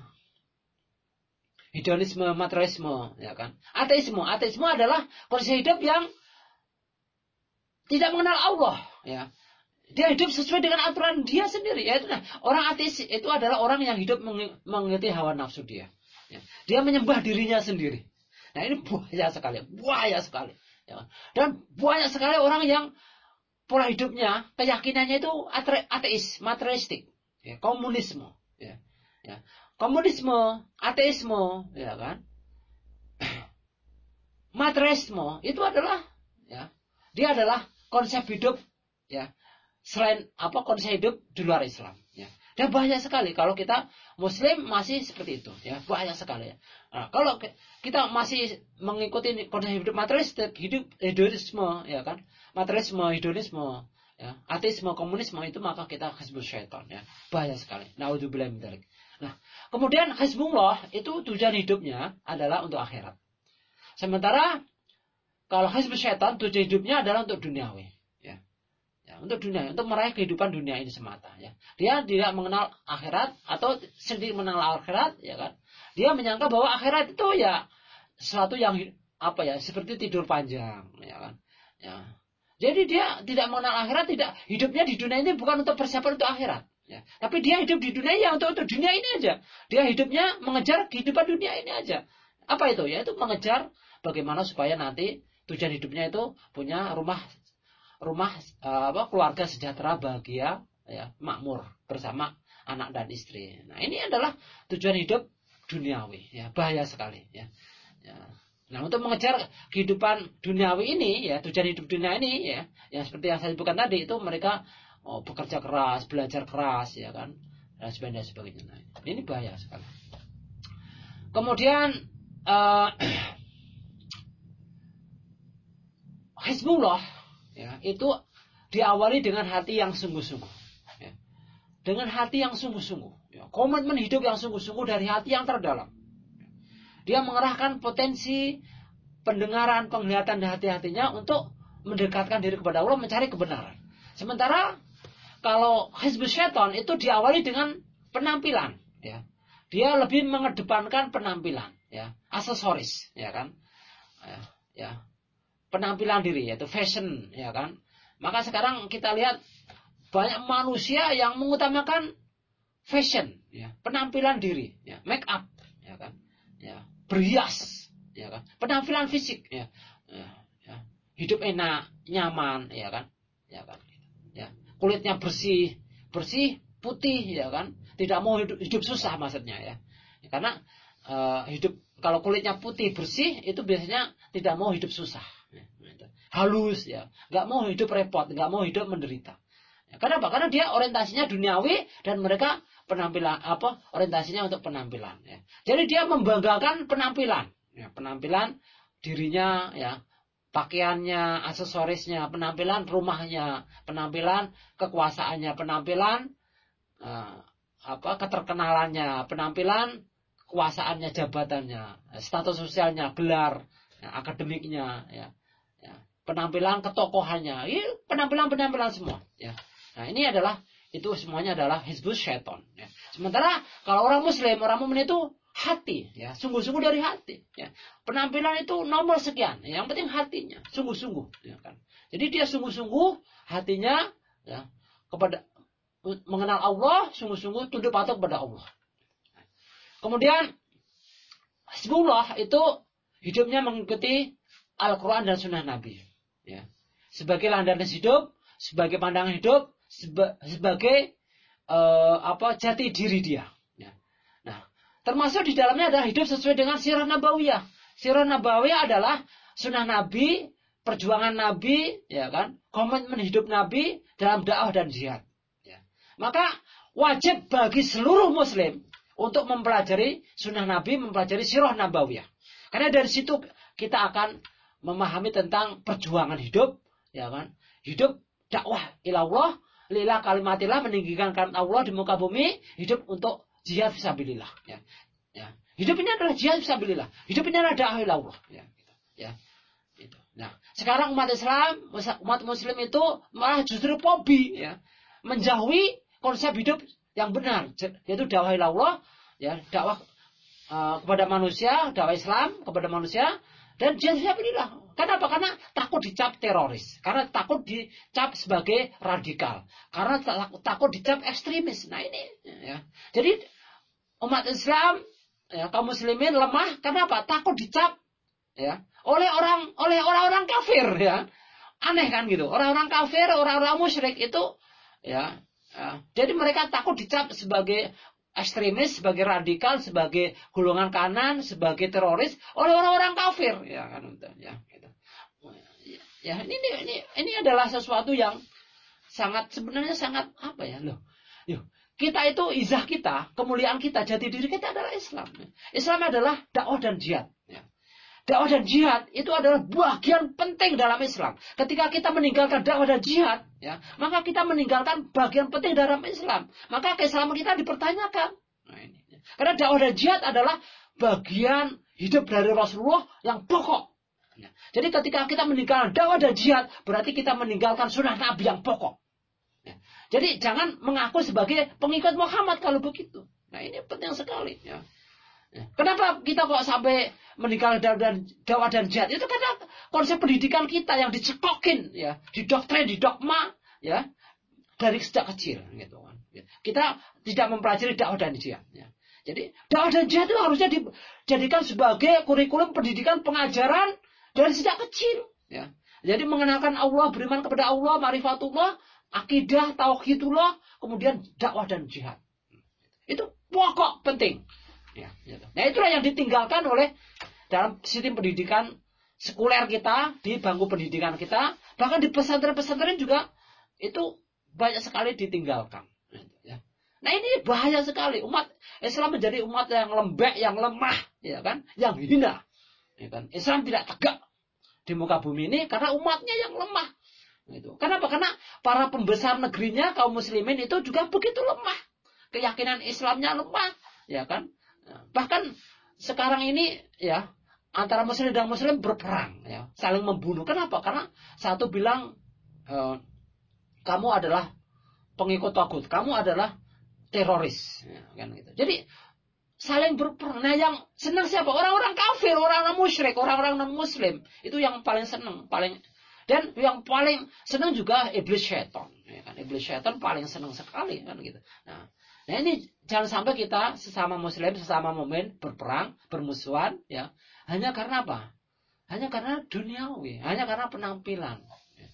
[SPEAKER 1] hedonisme, materialisme, ya kan? Ateisme, ateisme adalah konsep hidup yang tidak mengenal Allah. Ya. Dia hidup sesuai dengan aturan dia sendiri. Ya, nah, orang ateis itu adalah orang yang hidup mengikuti hawa nafsu dia. Ya. Dia menyembah dirinya sendiri. Nah ini bahaya sekali, bahaya sekali. Ya. Dan banyak sekali orang yang pola hidupnya, keyakinannya itu ateis, materialistik, ya. Komunisme. Ya. Ya. Komunisme, ateisme, ya kan? Materialisme itu adalah, ya, dia adalah konsep hidup, ya. Selain apa konsep hidup di luar Islam, ya. Dan bahaya sekali kalau kita Muslim masih seperti itu, ya, bahaya sekali. Ya. Nah, kalau kita masih mengikuti konsep hidup materialistik, hidup hedonisme, ya kan, materialisme, hedonisme, ya, ateisme, komunisme, itu maka kita Hizbus Syaitan, ya, bahaya sekali. Naudzubillah min dzalik. Nah, kemudian Hizbullah itu tujuan hidupnya adalah untuk akhirat. Sementara kalau Hizbus Syaitan tujuan hidupnya adalah untuk duniawi. Ya, untuk dunia, untuk meraih kehidupan dunia ini semata. Ya. Dia tidak mengenal akhirat atau sedikit mengenal akhirat, ya kan? Dia menyangka bahwa akhirat itu ya sesuatu yang apa ya, seperti tidur panjang, ya kan? Ya. Jadi dia tidak mengenal akhirat, tidak hidupnya di dunia ini bukan untuk persiapan untuk akhirat. Ya. Tapi dia hidup di dunia ya untuk untuk dunia ini aja. Dia hidupnya mengejar kehidupan dunia ini aja. Apa itu? Ya itu mengejar bagaimana supaya nanti tujuan hidupnya itu punya rumah rumah uh, apa keluarga sejahtera, bahagia, ya, makmur bersama anak dan istri. Nah ini adalah tujuan hidup duniawi, ya, bahaya sekali, ya. Ya. Nah untuk mengejar kehidupan duniawi ini, ya, tujuan hidup dunia ini, ya, yang seperti yang saya sebutkan tadi itu mereka oh, bekerja keras, belajar keras, ya kan, dan sebagainya sebagainya. Nah, ini bahaya sekali. Kemudian uh, Hizbullah ya, itu diawali dengan hati yang sungguh-sungguh. Ya. Dengan hati yang sungguh-sungguh. Ya. Komitmen hidup yang sungguh-sungguh dari hati yang terdalam. Dia mengerahkan potensi pendengaran, penglihatan dan hati-hatinya untuk mendekatkan diri kepada Allah, mencari kebenaran. Sementara kalau hizbus syaitan itu diawali dengan penampilan. Ya. Dia lebih mengedepankan penampilan. Ya. Aksesoris. Ya kan? Ya. Ya. Penampilan diri, yaitu fashion. Ya kan? Maka sekarang kita lihat banyak manusia yang mengutamakan fashion, ya, penampilan diri, ya, make up, ya kan, ya, berhias, ya kan, penampilan fisik, ya, ya, ya, hidup enak, nyaman, ya kan, ya kan, ya, kulitnya bersih, bersih, putih, ya kan, tidak mau hidup, hidup susah maksudnya, ya, karena uh, hidup kalau kulitnya putih bersih itu biasanya tidak mau hidup susah. Halus, ya, nggak mau hidup repot, nggak mau hidup menderita. Ya, kenapa? Karena dia orientasinya duniawi dan mereka penampilan apa? Orientasinya untuk penampilan. Ya. Jadi dia membanggakan penampilan, ya, penampilan dirinya, ya, pakaiannya, aksesorisnya, penampilan rumahnya, penampilan kekuasaannya, penampilan uh, apa? Keterkenalannya, penampilan kekuasaannya, jabatannya, status sosialnya, gelar, ya, akademiknya, ya. Ya, penampilan ketokohannya, ya, penampilan-penampilan semua. Ya. Nah ini adalah itu semuanya adalah hizbus syaitan. Ya. Sementara kalau orang Muslim, orang mukmin itu hati, ya, sungguh-sungguh dari hati. Ya. Penampilan itu nomor sekian, ya, yang penting hatinya, sungguh-sungguh. Ya kan. Jadi dia sungguh-sungguh hatinya, ya, kepada mengenal Allah, sungguh-sungguh tunduk patuh kepada Allah. Kemudian Hizbullah itu hidupnya mengikuti Al-Quran dan Sunnah Nabi, ya. Sebagai landasan hidup, sebagai pandangan hidup, seba, sebagai uh, apa jati diri dia. Ya. Nah, termasuk di dalamnya adalah hidup sesuai dengan sirah nabawiyah. Sirah nabawiyah adalah Sunnah Nabi, perjuangan Nabi, ya kan, komitmen hidup Nabi dalam dakwah dan jihad. Ya. Maka wajib bagi seluruh Muslim untuk mempelajari Sunnah Nabi, mempelajari sirah nabawiyah. Karena dari situ kita akan memahami tentang perjuangan hidup, ya kan? Hidup dakwah ilallah, lillah kalimatillah, meninggikan kalimat Allah di muka bumi, hidup untuk jihad fisabilillah, ya. Ya. Hidup ini adalah jihad fisabilillah. Hidup ini adalah dakwah ilallah, ya, gitu. Ya. Gitu. Nah, sekarang umat Islam, umat Muslim itu malah justru fobi, ya, menjauhi konsep hidup yang benar, yaitu dakwah ilallah, ya, dakwah uh, kepada manusia, dakwah Islam kepada manusia. Dan jihad fisabilillah. Kenapa? Karena takut dicap teroris. Karena takut dicap sebagai radikal. Karena takut dicap ekstremis. Nah ini, ya. Jadi umat Islam, ya, kaum muslimin lemah. Kenapa? Takut dicap, ya, oleh orang oleh orang-orang kafir, ya. Aneh kan gitu. Orang-orang kafir, orang-orang musyrik itu, ya, ya. Jadi mereka takut dicap sebagai ekstremis, sebagai radikal, sebagai golongan kanan, sebagai teroris oleh orang-orang kafir, ya kan, ya, gitu. Ya, ini ini ini adalah sesuatu yang sangat sebenarnya sangat apa ya, loh. Yuk, kita itu izah kita, kemuliaan kita, jati diri kita adalah Islam. Islam adalah dakwah dan jihad, ya. Dakwah dan jihad itu adalah bagian penting dalam Islam. Ketika kita meninggalkan dakwah dan jihad, ya, maka kita meninggalkan bagian penting dalam Islam. Maka keislaman kita dipertanyakan. Nah, ini. Karena dakwah dan jihad adalah bagian hidup dari Rasulullah yang pokok. Ya. Jadi ketika kita meninggalkan dakwah dan jihad, berarti kita meninggalkan sunnah Nabi yang pokok. Ya. Jadi jangan mengaku sebagai pengikut Muhammad kalau begitu. Nah ini penting sekali. Ya. Kenapa kita kok sampai meninggalkan dakwah dan, dakwah dan jihad? Itu karena konsep pendidikan kita yang dicekokin, ya, didoktrin, didogma, ya, dari sejak kecil, gitu kan. Kita tidak mempelajari dakwah dan jihad. Ya. Jadi dakwah dan jihad itu harusnya dijadikan sebagai kurikulum pendidikan pengajaran dari sejak kecil. Ya. Jadi mengenalkan Allah, beriman kepada Allah, ma'rifatullah, akidah, tauhidullah, kemudian dakwah dan jihad. Itu pokok penting. Ya, gitu. Nah itulah yang ditinggalkan oleh dalam sistem pendidikan sekuler kita, di bangku pendidikan kita, bahkan di pesantren-pesantren juga itu banyak sekali ditinggalkan. Ya. Nah ini bahaya sekali. Umat Islam menjadi umat yang lembek, yang lemah, ya kan, yang hina. Ya kan? Islam tidak tegak di muka bumi ini karena umatnya yang lemah. Gitu. Kenapa? Karena para pembesar negerinya kaum muslimin itu juga begitu lemah. Keyakinan Islamnya lemah, ya kan? Bahkan sekarang ini ya antara muslim dan muslim berperang, ya, saling membunuh. Kenapa? Karena satu bilang e, kamu adalah pengikut tagut, kamu adalah teroris, ya, kan gitu. Jadi saling berperang. Nah, yang senang siapa? Orang-orang kafir, orang-orang musyrik, orang-orang non muslim. Itu yang paling senang, paling. Dan yang paling senang juga iblis syaitan. Ya kan? Iblis syaitan paling senang sekali. Kan gitu. Nah, nah ini jangan sampai kita sesama muslim, sesama mukmin berperang, bermusuhan. Ya, hanya karena apa? Hanya karena duniawi. Hanya karena penampilan.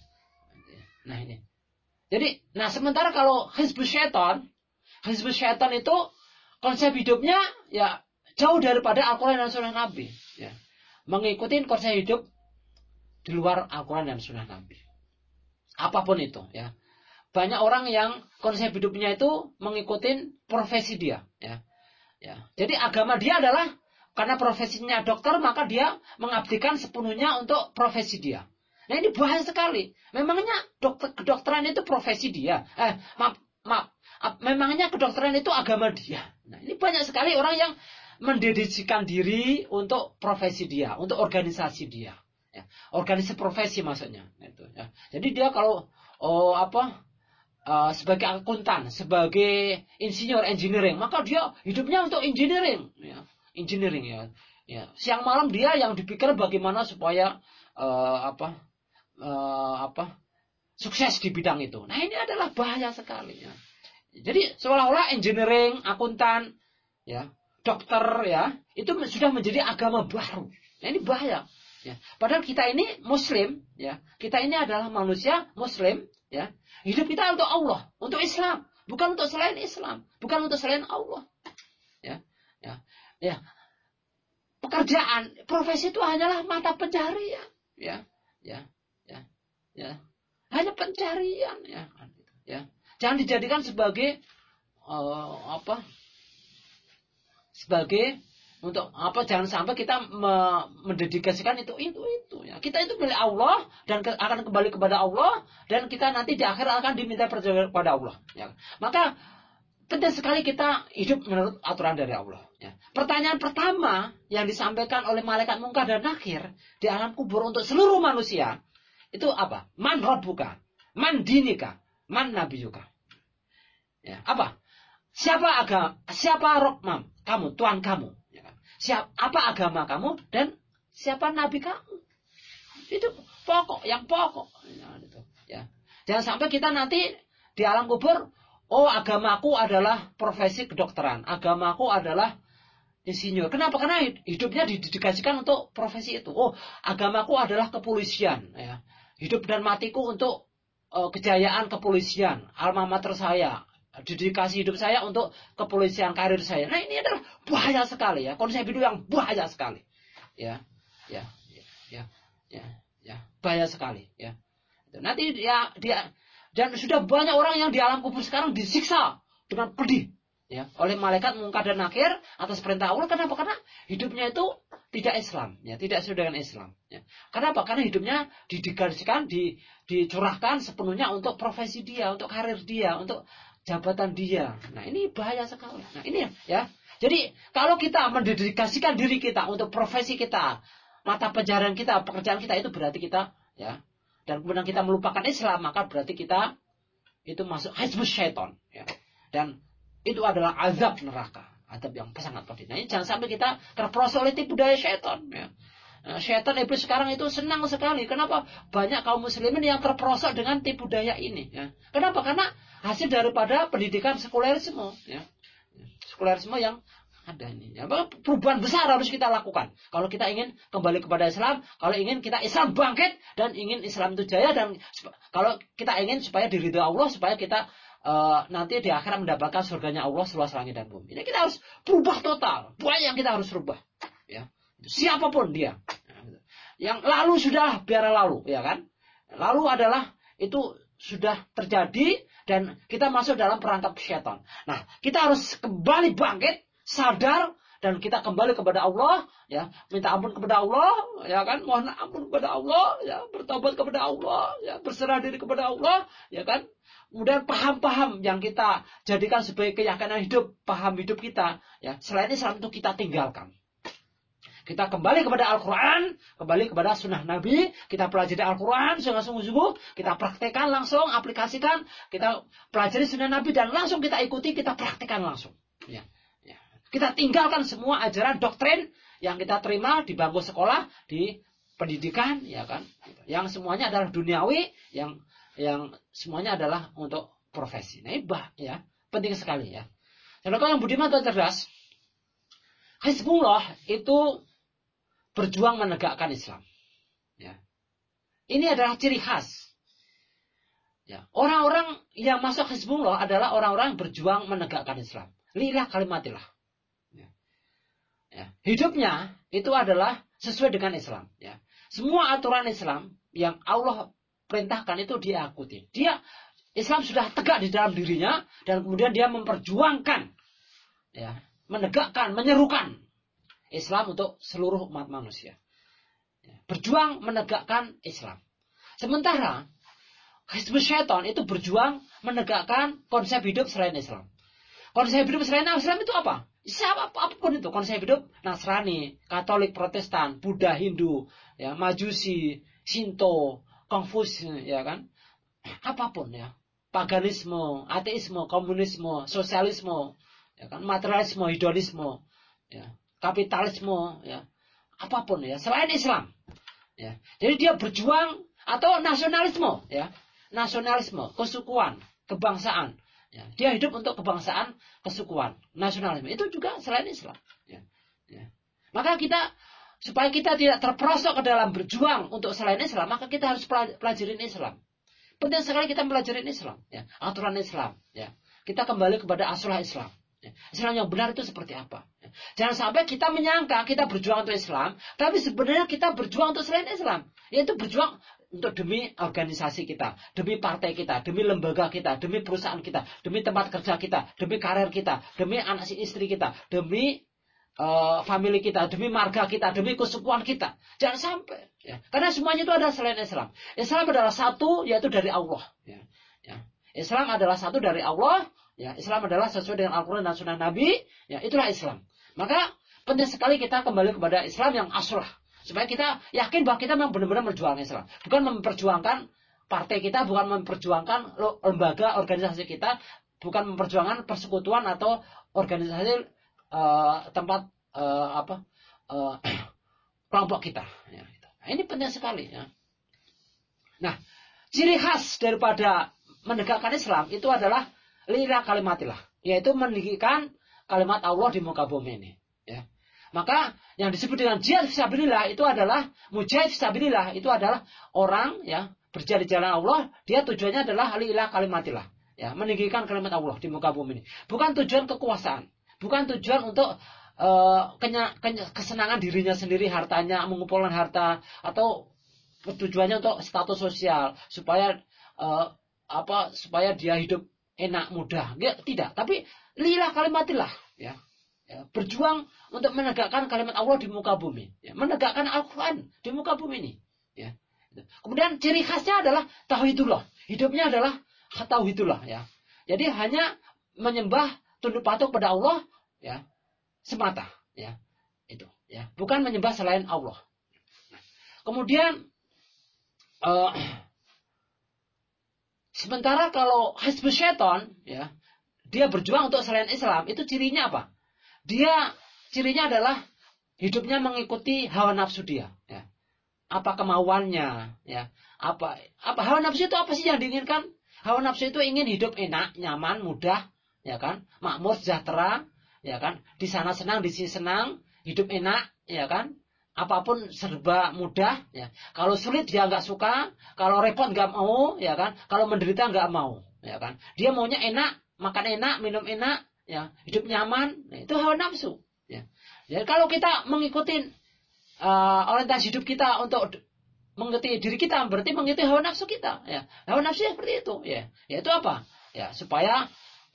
[SPEAKER 1] Nah ini. Jadi, nah sementara kalau hizbus syaitan, hizbus syaitan itu konsep hidupnya ya jauh daripada Al-Quran dan Sunnah Nabi. Ya. Mengikuti konsep hidup di luar Al-Quran dan Sunnah Nabi. Apapun itu, ya. Banyak orang yang konsep hidupnya itu mengikuti profesi dia, ya. Ya. Jadi agama dia adalah karena profesinya dokter, maka dia mengabdikan sepenuhnya untuk profesi dia. Nah ini bahaya sekali. Memangnya dokter kedokteran itu profesi dia. Eh, maaf, maaf. Memangnya kedokteran itu agama dia. Nah ini banyak sekali orang yang mendedikasikan diri untuk profesi dia, untuk organisasi dia. Ya, organisasi profesi maksudnya itu ya. Jadi dia kalau oh apa uh, sebagai akuntan, sebagai insinyur engineering, maka dia hidupnya untuk engineering ya. Engineering ya. Ya, siang malam dia yang dipikir bagaimana supaya uh, apa uh, apa sukses di bidang itu. Nah, ini adalah bahaya sekali ya. Jadi seolah-olah engineering, akuntan ya, dokter ya, itu sudah menjadi agama baru. Nah, ini bahaya. Ya. Padahal kita ini muslim, ya. Kita ini adalah manusia muslim, ya. Hidup kita untuk Allah, untuk Islam, bukan untuk selain Islam, bukan untuk selain Allah. Ya. Ya. Ya. Pekerjaan, profesi itu hanyalah mata pencarian, ya. Ya. Ya. Ya. Hanya pencarian, ya. Ya. Jangan dijadikan sebagai uh, apa? Sebagai untuk apa, jangan sampai kita me, mendedikasikan itu itu itu ya. Kita itu milik Allah dan ke, akan kembali kepada Allah, dan kita nanti di akhir akan diminta perjanjian kepada Allah ya. Maka penting sekali kita hidup menurut aturan dari Allah ya. Pertanyaan pertama yang disampaikan oleh malaikat Munkar dan Nakir di alam kubur untuk seluruh manusia itu apa? Man rabbuka, man dinika, man nabiyuka. Ya, apa? Siapa agama? Siapa Rabbmu? Kamu, Tuhan kamu. Siapa, apa agama kamu dan siapa nabi kamu? Itu pokok, yang pokok. Ya, gitu, ya. Jangan sampai kita nanti di alam kubur, oh agamaku adalah profesi kedokteran, agamaku adalah insinyur. Kenapa? Karena hidupnya didedikasikan untuk profesi itu. Oh, agamaku adalah kepolisian. Ya. Hidup dan matiku untuk uh, kejayaan kepolisian, alma mater saya. Dedikasi hidup saya untuk kepolisian, karir saya. Nah ini adalah bahaya sekali ya, konsep hidup yang bahaya sekali ya, ya, ya, ya, ya, ya. Bahaya sekali ya. Nanti ya dia, dan sudah banyak orang yang di alam kubur sekarang disiksa dengan pedih ya oleh malaikat Munkar dan Nakir atas perintah Allah. Kenapa? Karena hidupnya itu tidak Islam ya, tidak sesuai dengan Islam ya. Kenapa? Karena hidupnya didedikasikan, di, dicurahkan sepenuhnya untuk profesi dia, untuk karir dia, untuk jabatan dia. Nah ini bahaya sekali. Nah ini ya. Jadi kalau kita mendedikasikan diri kita untuk profesi kita, mata pencarian kita, pekerjaan kita, itu berarti kita ya. Dan kemudian kita melupakan Islam, maka berarti kita itu masuk hizbus syaitan ya. Dan itu adalah azab neraka, azab yang sangat pedih. Nah ini jangan sampai kita terperosok oleh tipu daya syaitan ya. Nah, syaitan iblis sekarang itu senang sekali. Kenapa? Banyak kaum muslimin yang terperosok dengan tipu daya ini ya. Kenapa? Karena hasil daripada pendidikan sekulerisme ya. Sekulerisme yang ada ini ya. Perubahan besar harus kita lakukan kalau kita ingin kembali kepada Islam, kalau ingin kita Islam bangkit dan ingin Islam itu jaya, dan kalau kita ingin supaya diridhoi Allah, supaya kita uh, nanti di akhirat mendapatkan surganya Allah seluas langit dan bumi. Ini kita harus berubah total. Banyak yang kita harus rubah ya. Siapapun dia. Yang lalu sudah biar lalu, ya kan? Lalu adalah itu sudah terjadi dan kita masuk dalam perangkap syaitan. Nah, kita harus kembali bangkit, sadar dan kita kembali kepada Allah, ya, minta ampun kepada Allah, ya kan, mohon ampun kepada Allah, ya, bertobat kepada Allah, ya, berserah diri kepada Allah, ya kan. Kemudian paham-paham yang kita jadikan sebagai keyakinan hidup, paham hidup kita, ya, selain Islam itu kita tinggalkan. Kita kembali kepada Al-Quran, kembali kepada sunnah Nabi, kita pelajari Al-Quran sungguh-sungguh, kita praktekkan langsung, aplikasikan, kita pelajari sunnah Nabi dan langsung kita ikuti, kita praktekkan langsung. Ya, ya. Kita tinggalkan semua ajaran doktrin yang kita terima di bangku sekolah, di pendidikan, ya kan, yang semuanya adalah duniawi, yang yang semuanya adalah untuk profesi. Nah, ibah, ya, penting sekali, ya. Dan kalau yang budiman atau cerdas, Hizbullah itu berjuang menegakkan Islam. Ya. Ini adalah ciri khas. Ya. Orang-orang yang masuk Hizbullah adalah orang-orang berjuang menegakkan Islam. Lillah kalimatillah. Ya. Ya. Hidupnya itu adalah sesuai dengan Islam. Ya. Semua aturan Islam yang Allah perintahkan itu dia ikuti. Dia Islam sudah tegak di dalam dirinya dan kemudian dia memperjuangkan, ya, menegakkan, menyerukan Islam untuk seluruh umat manusia. Berjuang menegakkan Islam. Sementara Hizbus Syaitan itu berjuang menegakkan konsep hidup selain Islam. Konsep hidup selain Islam itu apa? Siapa apapun itu. Konsep hidup Nasrani, Katolik, Protestan, Buddha, Hindu, ya, Majusi, Shinto, Konfusius, ya kan? Apapun, ya. Paganisme, ateisme, komunisme, sosialisme, ya kan? Materialisme, hedonisme, ya. Kapitalisme, ya, apapun, ya, selain Islam, ya. Jadi dia berjuang, atau nasionalisme, ya, nasionalisme, kesukuan, kebangsaan, ya. Dia hidup untuk kebangsaan, kesukuan, nasionalisme itu juga selain Islam, ya. Ya. Maka kita supaya kita tidak terperosok ke dalam berjuang untuk selain Islam, maka kita harus pelajarin Islam. Penting sekali kita pelajarin Islam, ya, aturan Islam, ya. Kita kembali kepada asal Islam. Islam yang benar itu seperti apa? Jangan sampai kita menyangka kita berjuang untuk Islam, tapi sebenarnya kita berjuang untuk selain Islam. Yaitu berjuang untuk demi organisasi kita, demi partai kita, demi lembaga kita, demi perusahaan kita, demi tempat kerja kita, demi karir kita, demi anak istri kita, demi uh, family kita, demi marga kita, demi kesukuan kita. Jangan sampai, ya. Karena semuanya itu adalah selain Islam. Islam adalah satu, yaitu dari Allah. Ya. Ya. Islam adalah satu dari Allah. Ya, Islam adalah sesuai dengan Al-Quran dan Sunnah Nabi. Ya, itulah Islam. Maka penting sekali kita kembali kepada Islam yang aslah, supaya kita yakin bahwa kita memang benar-benar memperjuangkan Islam, bukan memperjuangkan partai kita, bukan memperjuangkan lembaga organisasi kita, bukan memperjuangkan persekutuan atau organisasi uh, tempat uh, apa uh, kelompok kita. Ya, gitu. Nah, ini penting sekali. Ya. Nah, ciri khas daripada menegakkan Islam itu adalah lillah kalimatillah, yaitu meninggikan kalimat Allah di muka bumi ini. Ya. Maka yang disebut dengan jihad fisabilillah itu adalah mujahid fisabilillah, itu adalah orang, ya, berjihad di jalan Allah, dia tujuannya adalah lillah kalimatillah, ya, meninggikan kalimat Allah di muka bumi ini. Bukan tujuan kekuasaan, bukan tujuan untuk uh, kenya, kenya, kesenangan dirinya sendiri, hartanya, mengumpulkan harta, atau tujuannya untuk status sosial supaya uh, apa supaya dia hidup enak, mudah. Nggak, tidak. Tapi lillah kalimatillah, ya. Ya, berjuang untuk menegakkan kalimat Allah di muka bumi. Ya, menegakkan Al-Quran di muka bumi ini. Ya. Kemudian ciri khasnya adalah tauhidullah. Hidupnya adalah tauhidullah. Ya. Jadi hanya menyembah tunduk patuh pada Allah, ya, semata. Ya. Itu. Ya. Bukan menyembah selain Allah. Nah, kemudian uh, sementara kalau Hizbus Syaitan, ya, dia berjuang untuk selain Islam, itu cirinya apa? Dia cirinya adalah hidupnya mengikuti hawa nafsu dia, ya. Apa kemauannya, ya? Apa apa hawa nafsu itu apa sih yang diinginkan? Hawa nafsu itu ingin hidup enak, nyaman, mudah, ya kan? Makmur, sejahtera, ya kan? Di sana senang, di sini senang, hidup enak, ya kan? Apapun serba mudah, ya. Kalau sulit dia nggak suka, kalau repot nggak mau, ya kan? Kalau menderita nggak mau, ya kan? Dia maunya enak, makan enak, minum enak, ya, hidup nyaman, nah, itu hawa nafsu. Ya. Jadi kalau kita mengikuti uh, orientasi hidup kita untuk mengikuti diri kita, berarti mengikuti hawa nafsu kita. Ya. Hawa nafsu seperti itu. Ya. Yaitu apa? Ya, supaya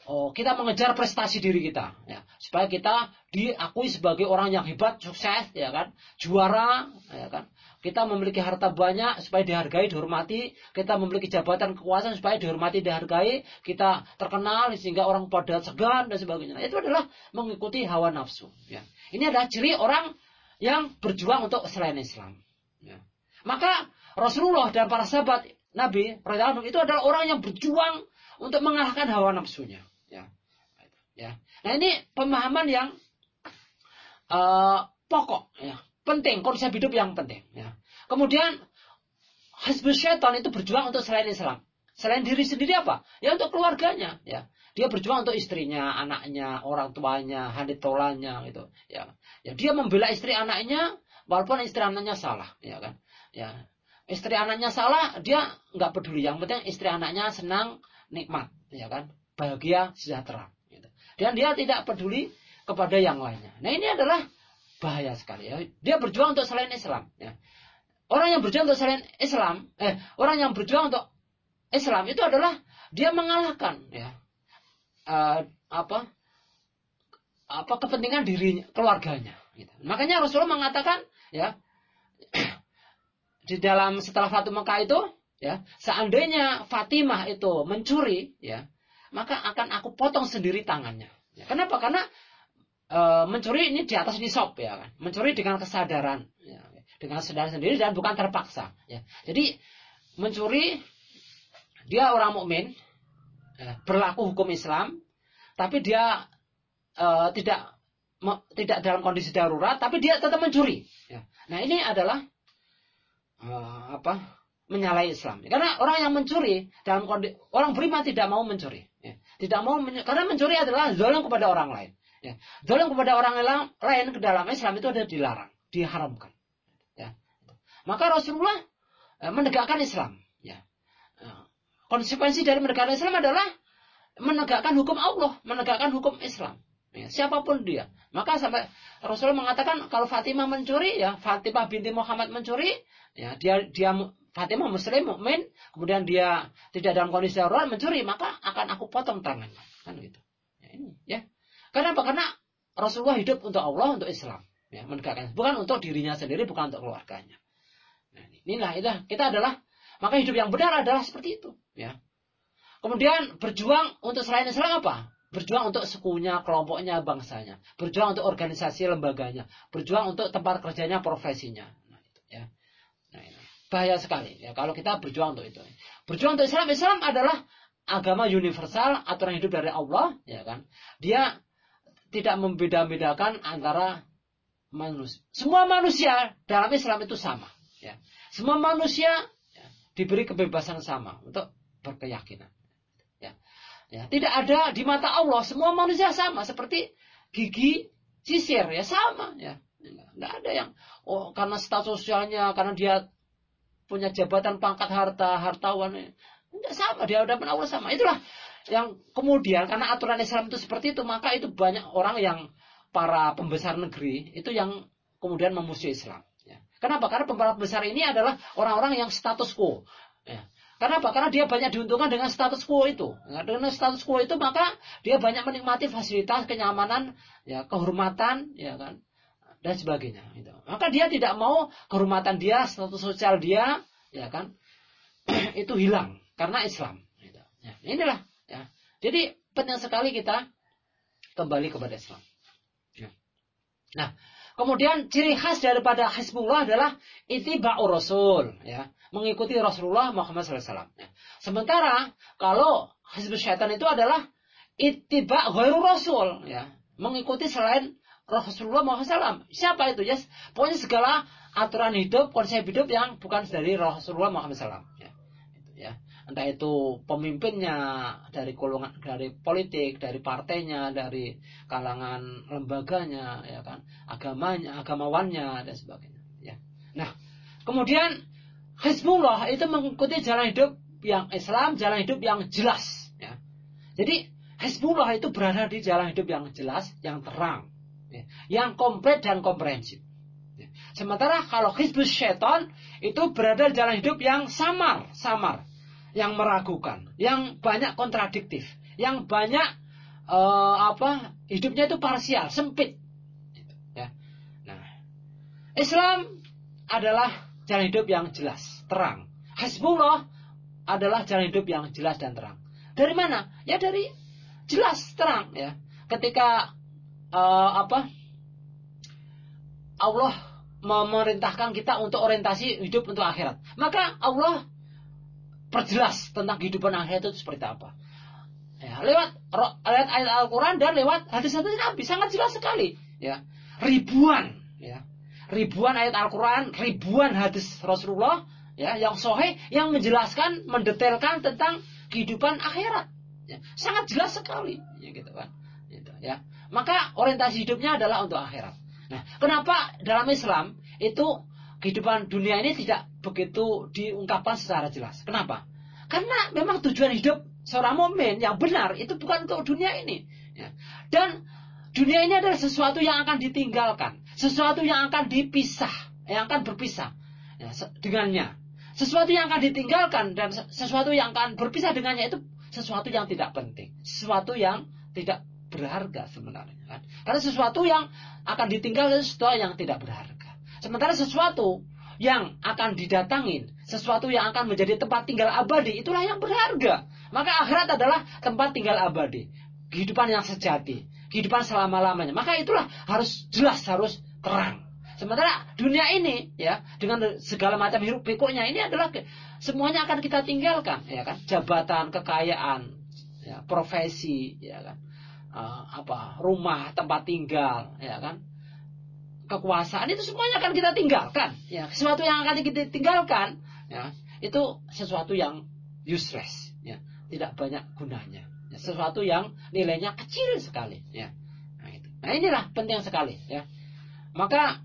[SPEAKER 1] oh, kita mengejar prestasi diri kita, ya, supaya kita diakui sebagai orang yang hebat, sukses, ya kan, juara, ya kan. Kita memiliki harta banyak supaya dihargai, dihormati. Kita memiliki jabatan kekuasaan supaya dihormati, dihargai. Kita terkenal sehingga orang pada segan dan sebagainya. Nah, itu adalah mengikuti hawa nafsu. Ya. Ini adalah ciri orang yang berjuang untuk selain Islam. Ya. Maka Rasulullah dan para sahabat Nabi itu adalah orang yang berjuang untuk mengalahkan hawa nafsunya. Ya, ya. Nah ini pemahaman yang uh, pokok, ya, penting, konsep hidup yang penting. Ya. Kemudian Hizbus Syaitan itu berjuang untuk selain Islam, selain diri sendiri apa? Ya untuk keluarganya. Ya, dia berjuang untuk istrinya, anaknya, orang tuanya, haditolanya, gitu. Ya, ya dia membela istri anaknya, walaupun istri anaknya salah, ya kan? Ya, istri anaknya salah, dia nggak peduli. Yang penting istri anaknya senang, nikmat, ya kan? Bahagia, sejahtera. Gitu. Dan dia tidak peduli kepada yang lainnya. Nah ini adalah bahaya sekali. Ya. Dia berjuang untuk selain Islam. Ya. Orang yang berjuang untuk selain Islam, eh, orang yang berjuang untuk Islam itu adalah dia mengalahkan, ya, uh, apa, apa kepentingan dirinya, keluarganya. Gitu. Makanya Rasulullah mengatakan, ya, di dalam setelah Fatu Mekah itu, ya, seandainya Fatimah itu mencuri, ya, maka akan aku potong sendiri tangannya. Ya, kenapa? Karena e, mencuri ini di atas nisab, ya kan. Mencuri dengan kesadaran, ya, dengan kesadaran sendiri dan bukan terpaksa. Ya. Jadi mencuri dia orang mukmin, ya, berlaku hukum Islam, tapi dia e, tidak me, tidak dalam kondisi darurat, tapi dia tetap mencuri. Ya. Nah ini adalah e, apa? Menyalahi Islam. Karena orang yang mencuri dalam kondisi orang beriman tidak mau mencuri, ya. Tidak mau men, karena mencuri adalah zalim kepada orang lain, ya. Zalim kepada orang lain ke dalam Islam itu ada dilarang, diharamkan, ya. Maka Rasulullah eh, menegakkan Islam, ya. Konsekuensi dari menegakkan Islam adalah menegakkan hukum Allah, menegakkan hukum Islam, ya. Siapapun dia. Maka sampai Rasulullah mengatakan kalau Fatimah mencuri, ya, Fatimah binti Muhammad mencuri, ya, dia dia Fatimah muslim mukmin, kemudian dia tidak dalam kondisi darurat mencuri, maka akan aku potong tangannya, kan gitu. Ya, ini, ya. Kenapa? Karena Rasulullah hidup untuk Allah, untuk Islam, ya, menegakkan, bukan untuk dirinya sendiri, bukan untuk keluarganya. Nah, inilah itu kita adalah, maka hidup yang benar adalah seperti itu, ya. Kemudian berjuang untuk selain Islam apa? Berjuang untuk sukunya, kelompoknya, bangsanya, berjuang untuk organisasi lembaganya, berjuang untuk tempat kerjanya, profesinya. Nah, itu, ya. Nah, ini bahaya sekali, ya, kalau kita berjuang untuk itu. Berjuang untuk Islam, Islam adalah agama universal, aturan hidup dari Allah, ya kan. Dia tidak membeda-bedakan antara manusia. Semua manusia dalam Islam itu sama, ya. Semua manusia, ya, diberi kebebasan sama untuk berkeyakinan, ya. Ya, tidak ada di mata Allah semua manusia sama seperti gigi sisir, ya, sama, ya. Tidak ada yang oh karena status sosialnya, karena dia punya jabatan, pangkat, harta, hartawan, tidak sama, di hadapan Allah sama. Itulah yang kemudian karena aturan Islam itu seperti itu, maka itu banyak orang yang para pembesar negeri itu yang kemudian memusuhi Islam. Ya. Kenapa? Karena pembesar ini adalah orang-orang yang status quo. Ya. Kenapa? Karena dia banyak diuntungkan dengan status quo itu. Ya, dengan status quo itu maka dia banyak menikmati fasilitas, kenyamanan, ya, kehormatan, ya kan, dan sebagainya. Gitu. Maka dia tidak mau kehormatan dia, status sosial dia, ya kan, itu hilang karena Islam. Gitu. Ya, inilah. Ya. Jadi penting sekali kita kembali kepada Islam. Ya. Nah, kemudian ciri khas daripada Hizbullah adalah ittiba'ur Rasul, ya, mengikuti Rasulullah Muhammad shallallahu alaihi wasallam. Ya. Sementara kalau Hizbus Syaitan itu adalah ittiba' ghairu Rasul, ya, mengikuti selain Rasulullah Muhammad shallallahu alaihi wasallam. Siapa itu? Ya, yes, pokoknya segala aturan hidup, konsep hidup yang bukan dari Rasulullah Muhammad shallallahu alaihi wasallam. Ya. Itu, ya. Entah itu pemimpinnya dari golongan, dari politik, dari partainya, dari kalangan lembaganya, ya kan, agamanya, agamawannya dan sebagainya. Ya. Nah, kemudian Hizbullah itu mengikuti jalan hidup yang Islam, jalan hidup yang jelas. Ya. Jadi Hizbullah itu berada di jalan hidup yang jelas, yang terang, ya, yang komplit dan komprehensif. Ya. Sementara kalau Hizbus Syaitan itu berada di jalan hidup yang samar, samar. Yang meragukan, yang banyak kontradiktif, yang banyak uh, apa hidupnya itu parsial, sempit. Ya. Nah, Islam adalah jalan hidup yang jelas, terang. Hizbullah adalah jalan hidup yang jelas dan terang. Dari mana? Ya dari jelas, terang. Ya, ketika uh, apa Allah memerintahkan kita untuk orientasi hidup untuk akhirat, maka Allah perjelas tentang kehidupan akhirat itu seperti apa. Ya, lewat lewat ayat Al-Quran dan lewat hadis-hadis Nabi sangat jelas sekali. Ya, ribuan, ya, ribuan ayat Al-Quran, ribuan hadis Rasulullah, ya, yang sahih yang menjelaskan, mendetailkan tentang kehidupan akhirat. Ya, sangat jelas sekali, ya, gitu kan. Gitu, ya. Maka orientasi hidupnya adalah untuk akhirat. Nah, kenapa dalam Islam itu kehidupan dunia ini tidak begitu diungkapkan secara jelas? Kenapa? Karena memang tujuan hidup seorang mukmin yang benar itu bukan untuk dunia ini. Ya. Dan dunia ini adalah sesuatu yang akan ditinggalkan, sesuatu yang akan dipisah, yang akan berpisah, ya, dengannya. Sesuatu yang akan ditinggalkan dan sesuatu yang akan berpisah dengannya itu sesuatu yang tidak penting, sesuatu yang tidak berharga sebenarnya, kan? Karena sesuatu yang akan ditinggalkan itu sesuatu yang tidak berharga. Sementara sesuatu yang akan didatangin, sesuatu yang akan menjadi tempat tinggal abadi, itulah yang berharga. Maka akhirat adalah tempat tinggal abadi, kehidupan yang sejati, kehidupan selama-lamanya. Maka itulah harus jelas, harus terang. Sementara dunia ini, ya, dengan segala macam hiruk pikuknya ini adalah semuanya akan kita tinggalkan, ya kan? Jabatan, kekayaan, ya, profesi, ya kan? Uh, apa rumah, tempat tinggal, ya kan, kekuasaan, itu semuanya akan kita tinggalkan. Ya, sesuatu yang akan kita tinggalkan, ya, itu sesuatu yang useless, ya, tidak banyak gunanya, ya, sesuatu yang nilainya kecil sekali, ya. Nah, itu. Nah, inilah penting sekali, ya. Maka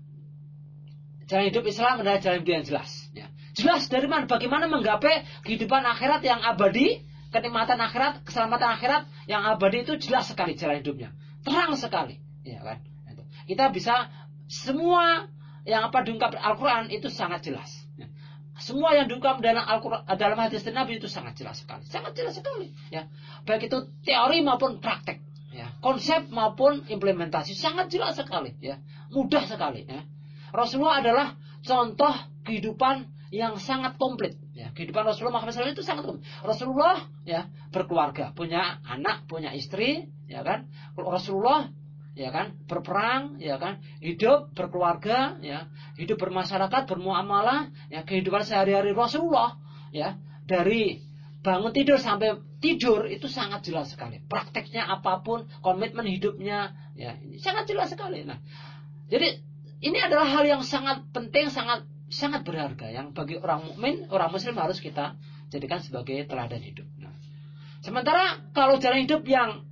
[SPEAKER 1] jalan hidup Islam adalah jalan hidup yang jelas, ya. Jelas dari mana? Bagaimana menggapai kehidupan akhirat yang abadi. Kenikmatan akhirat, keselamatan akhirat yang abadi itu jelas sekali jalan hidupnya, terang sekali, ya kan? Kita bisa semua yang apa diungkap Al-Quran itu sangat jelas. Ya. Semua yang diungkap dalam Al-Quran, dalam hadis Nabi itu sangat jelas sekali, sangat jelas sekali. Ya, baik itu teori maupun praktek, ya, konsep maupun implementasi sangat jelas sekali, ya, mudah sekali. Ya. Rasulullah adalah contoh kehidupan yang sangat komplit. Ya, kehidupan Rasulullah Muhammad shallallahu alaihi wasallam itu sangat komplit. Rasulullah, ya, berkeluarga, punya anak, punya istri, ya kan. Rasulullah, ya kan, berperang, ya kan, hidup berkeluarga, ya, hidup bermasyarakat, bermuamalah, ya, kehidupan sehari-hari Rasulullah, ya, dari bangun tidur sampai tidur itu sangat jelas sekali. Prakteknya apapun, komitmen hidupnya, ya, sangat jelas sekali. Nah, jadi ini adalah hal yang sangat penting, sangat sangat berharga yang bagi orang mukmin, orang muslim harus kita jadikan sebagai teladan hidup. Nah, sementara kalau jalan hidup yang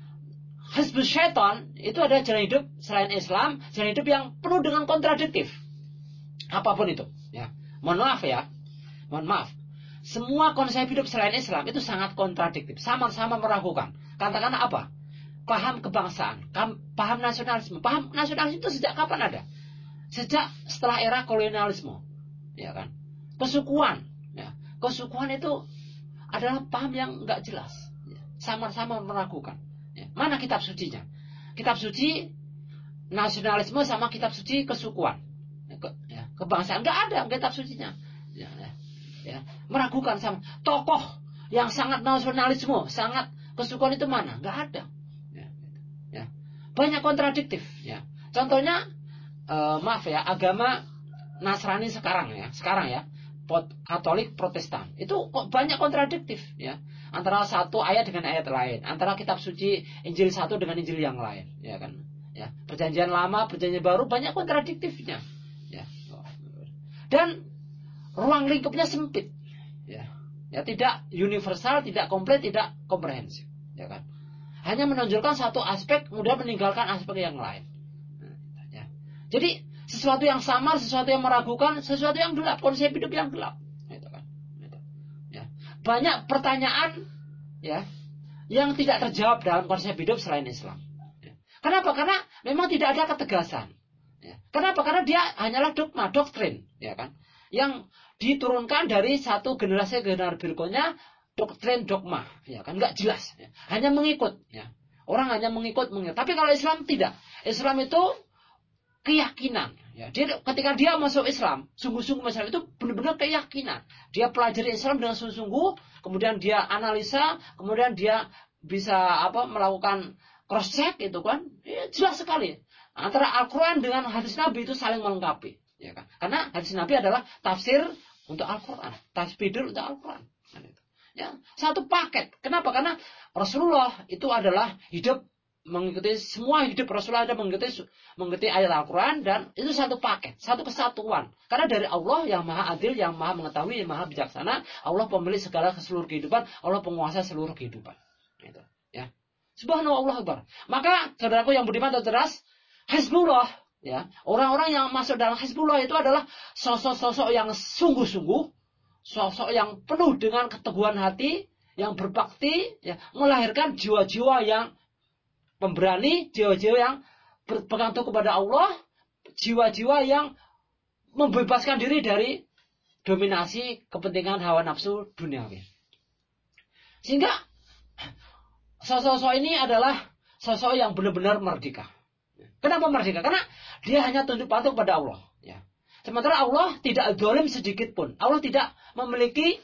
[SPEAKER 1] hizbus syaitan itu adalah jalan hidup selain Islam, jalan hidup yang penuh dengan kontradiktif. Apapun itu, ya. Mohon maaf ya. Mohon maaf. Semua konsep hidup selain Islam itu sangat kontradiktif, sama-sama meragukan. Katakanlah apa? Paham kebangsaan, paham nasionalisme. Paham nasionalisme itu sejak kapan ada? Sejak setelah era kolonialisme, ya kan? Kesukuan, ya. Kesukuan itu adalah paham yang nggak jelas, ya. Sama-sama meragukan. Ya. Mana kitab sucinya? Kitab suci nasionalisme sama kitab suci kesukuan, ya, ke, ya, kebangsaan nggak ada kitab sucinya, ya, ya, ya. Meragukan sama tokoh yang sangat nasionalisme, sangat kesukuan itu mana? Nggak ada, ya, ya. Banyak kontradiktif, ya. Contohnya, uh, maaf ya, agama Nasrani sekarang ya, sekarang ya, Katolik, Protestan, itu kok banyak kontradiktif, ya, antara satu ayat dengan ayat lain, antara kitab suci Injil satu dengan Injil yang lain, ya kan, ya, perjanjian lama, perjanjian baru banyak kontradiktifnya, ya, dan ruang lingkupnya sempit, ya, ya, tidak universal, tidak komplit, tidak komprehensif, ya kan, hanya menonjolkan satu aspek, kemudian meninggalkan aspek yang lain, ya. Jadi sesuatu yang samar, sesuatu yang meragukan, sesuatu yang gelap, konsep hidup yang gelap, gitu kan. Gitu. Ya. Banyak pertanyaan, ya, yang tidak terjawab dalam konsep hidup selain Islam. Ya. Kenapa? Karena memang tidak ada ketegasan. Ya. Kenapa? Karena dia hanyalah dogma, doktrin, ya kan, yang diturunkan dari satu generasi ke generasi berikutnya, doktrin dogma, ya kan, nggak jelas, ya. Hanya mengikut, ya. Orang hanya mengikut mengikut. Tapi kalau Islam tidak. Islam itu keyakinan. Ya, dia ketika dia masuk Islam, sungguh-sungguh Islam itu benar-benar keyakinan. Dia pelajari Islam dengan sungguh-sungguh, kemudian dia analisa, kemudian dia bisa apa melakukan cross check itu kan, ya, jelas sekali. Antara Al-Quran dengan hadis Nabi itu saling melengkapi, ya kan? Karena hadis Nabi adalah tafsir untuk Al-Quran, tafsir untuk Al-Quran. Ya, satu paket. Kenapa? Karena Rasulullah itu adalah hidup mengikuti semua hidup Rasulullah ada mengikuti mengikuti ayat Al-Quran dan itu satu paket, satu kesatuan. Karena dari Allah yang maha adil, yang maha mengetahui, yang maha bijaksana, Allah pemilik segala seluruh kehidupan, Allah penguasa seluruh kehidupan. Itu, ya. Subhanallah, Allah Akbar. Maka saudaraku yang budiman dan cerdas, Hizbullah, ya, orang-orang yang masuk dalam Hizbullah itu adalah sosok-sosok yang sungguh-sungguh, sosok yang penuh dengan keteguhan hati, yang berbakti, ya, melahirkan jiwa-jiwa yang pemberani, jiwa-jiwa yang berpegang teguh kepada Allah, jiwa-jiwa yang membebaskan diri dari dominasi kepentingan hawa nafsu duniawi. Sehingga sosok-sosok ini adalah sosok yang benar-benar merdeka. Kenapa merdeka? Karena dia hanya tunduk patuh pada Allah. Ya. Sementara Allah tidak zalim sedikit pun. Allah tidak memiliki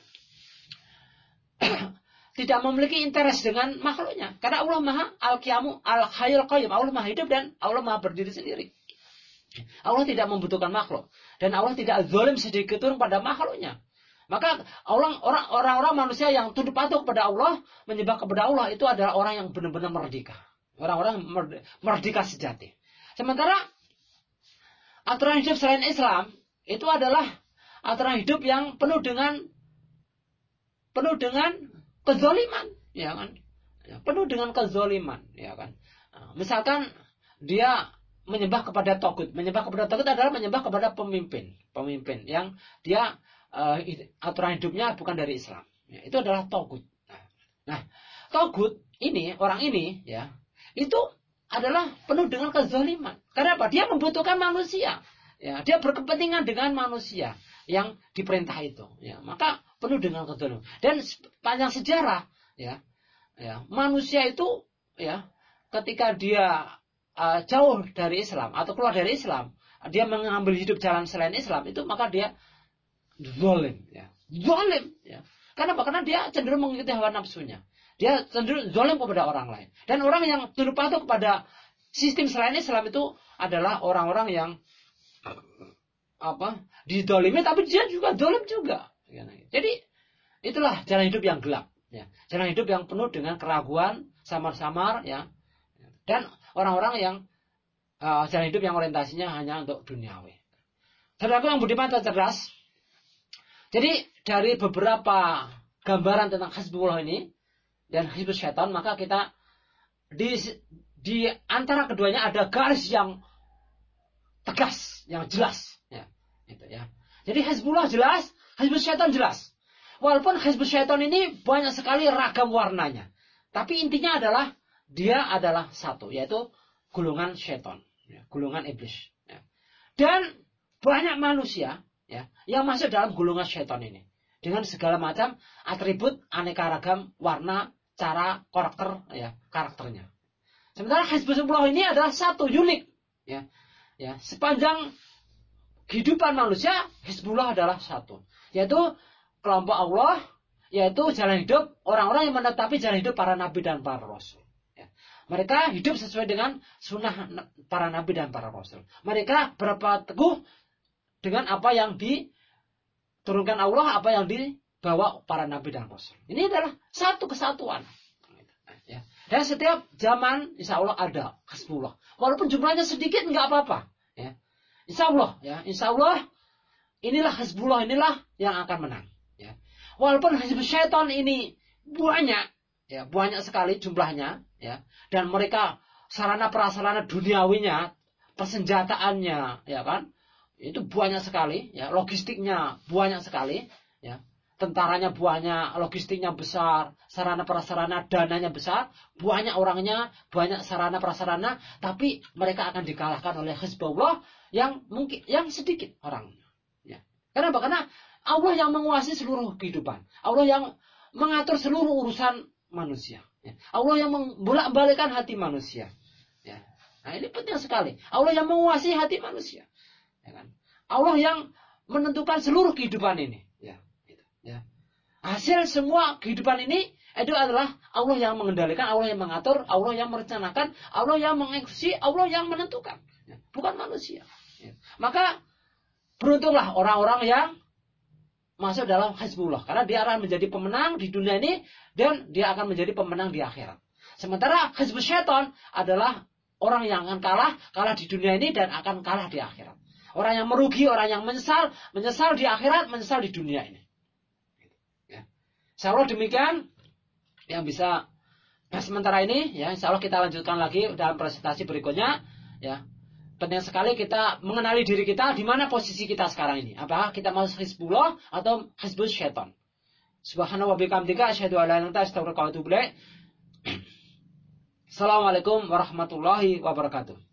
[SPEAKER 1] tidak memiliki interest dengan makhluknya. Karena Allah maha al-qiyamu al-hayyul qayyum. Allah maha hidup dan Allah maha berdiri sendiri. Allah tidak membutuhkan makhluk. Dan Allah tidak zalim sedikit pun pada makhluknya. Maka orang, orang, orang-orang manusia yang tunduk patuh kepada Allah, menyembah kepada Allah, itu adalah orang yang benar-benar merdeka. Orang-orang merdeka sejati. Sementara aturan hidup selain Islam, itu adalah aturan hidup yang penuh dengan penuh dengan kezaliman, ya kan? Ya, penuh dengan kezaliman, ya kan? Nah, misalkan dia menyembah kepada Togut. Menyembah kepada Togut adalah menyembah kepada pemimpin, pemimpin yang dia uh, aturan hidupnya bukan dari Islam. Ya, itu adalah Togut. Nah, nah, Togut ini, orang ini, ya, itu adalah penuh dengan kezaliman. Karena apa? Dia membutuhkan manusia. Ya, dia berkepentingan dengan manusia yang diperintah itu, ya, maka penuh dengan kezaliman. Dan panjang sejarah, ya, ya, manusia itu, ya, ketika dia uh, jauh dari Islam atau keluar dari Islam, dia mengambil hidup jalan selain Islam itu, maka dia zalim, ya, zalim, ya. Kenapa? Karena dia cenderung mengikuti hawa nafsunya. Dia cenderung zalim kepada orang lain. Dan orang yang tunduk patuh kepada sistem selain Islam itu adalah orang-orang yang apa didolimi, tapi dia juga dolim juga. Jadi itulah jalan hidup yang gelap, ya. Jalan hidup yang penuh dengan keraguan, samar-samar, ya. Dan orang-orang yang uh, jalan hidup yang orientasinya hanya untuk duniawi. Saudaraku yang budiman dan cerdas. Jadi dari beberapa gambaran tentang Hizbullah ini dan Hizbus Syaitan, maka kita di di antara keduanya ada garis yang tegas, yang jelas. Ya, itu ya. Jadi Hizbullah jelas, Hizbus Syaitan jelas. Walaupun Hizbus Syaitan ini banyak sekali ragam warnanya, tapi intinya adalah dia adalah satu, yaitu golongan syaitan, ya, golongan iblis. Ya. Dan banyak manusia, ya, yang masuk dalam golongan syaitan ini dengan segala macam atribut aneka ragam warna, cara, karakter, ya, karakternya. Sementara Hizbullah ini adalah satu, unik, ya. Ya, sepanjang kehidupan manusia, Hizbullah adalah satu, yaitu kelompok Allah, yaitu jalan hidup orang-orang yang menetapi jalan hidup para nabi dan para rasul. Ya. Mereka hidup sesuai dengan sunnah para nabi dan para rasul. Mereka berapa teguh dengan apa yang diturunkan Allah, apa yang dibawa para nabi dan rasul. Ini adalah satu kesatuan. Ya. Dan setiap zaman insya Allah ada Hizbullah. Walaupun jumlahnya sedikit nggak apa-apa. Ya. Insya Allah, ya, insya Allah inilah Hizbullah, inilah yang akan menang. Ya. Walaupun Hizbus Syaitan ini banyak, ya, banyak sekali jumlahnya, ya, dan mereka sarana prasarana duniawinya, persenjataannya, ya kan, itu banyak sekali, ya, logistiknya banyak sekali, ya. Tentaranya banyak, logistiknya besar, sarana prasarana dananya besar, banyak orangnya, banyak sarana prasarana, tapi mereka akan dikalahkan oleh Hizbullah yang mungkin yang sedikit orangnya. Ya. Kenapa? Karena Allah yang menguasai seluruh kehidupan, Allah yang mengatur seluruh urusan manusia. Ya. Allah yang membolak-balikkan hati manusia. Ya. Nah, ini penting sekali. Allah yang menguasai hati manusia. Ya kan? Allah yang menentukan seluruh kehidupan ini. Ya. Gitu. Ya. Hasil semua kehidupan ini itu adalah Allah yang mengendalikan, Allah yang mengatur, Allah yang merencanakan, Allah yang mengeksekusi, Allah yang menentukan. Ya. Bukan manusia. Ya. Maka beruntunglah orang-orang yang masuk dalam Hizbullah. Karena dia akan menjadi pemenang di dunia ini dan dia akan menjadi pemenang di akhirat. Sementara Hizbul Syaitan adalah orang yang akan kalah, kalah di dunia ini dan akan kalah di akhirat. Orang yang merugi, orang yang menyesal, menyesal di akhirat, menyesal di dunia ini. Ya. Insya Allah demikian yang bisa nah, sementara ini. Ya, insya Allah kita lanjutkan lagi dalam presentasi berikutnya. Ya. Penting sekali kita mengenali diri kita, di mana posisi kita sekarang ini. Apakah kita masuk Hizbullah atau Hizbul Syaitan. Subhanahu wa bihamdika asyhadu an la ilaha illa anta astaghfiruka wa atubu ilaik. Assalamualaikum warahmatullahi wabarakatuh.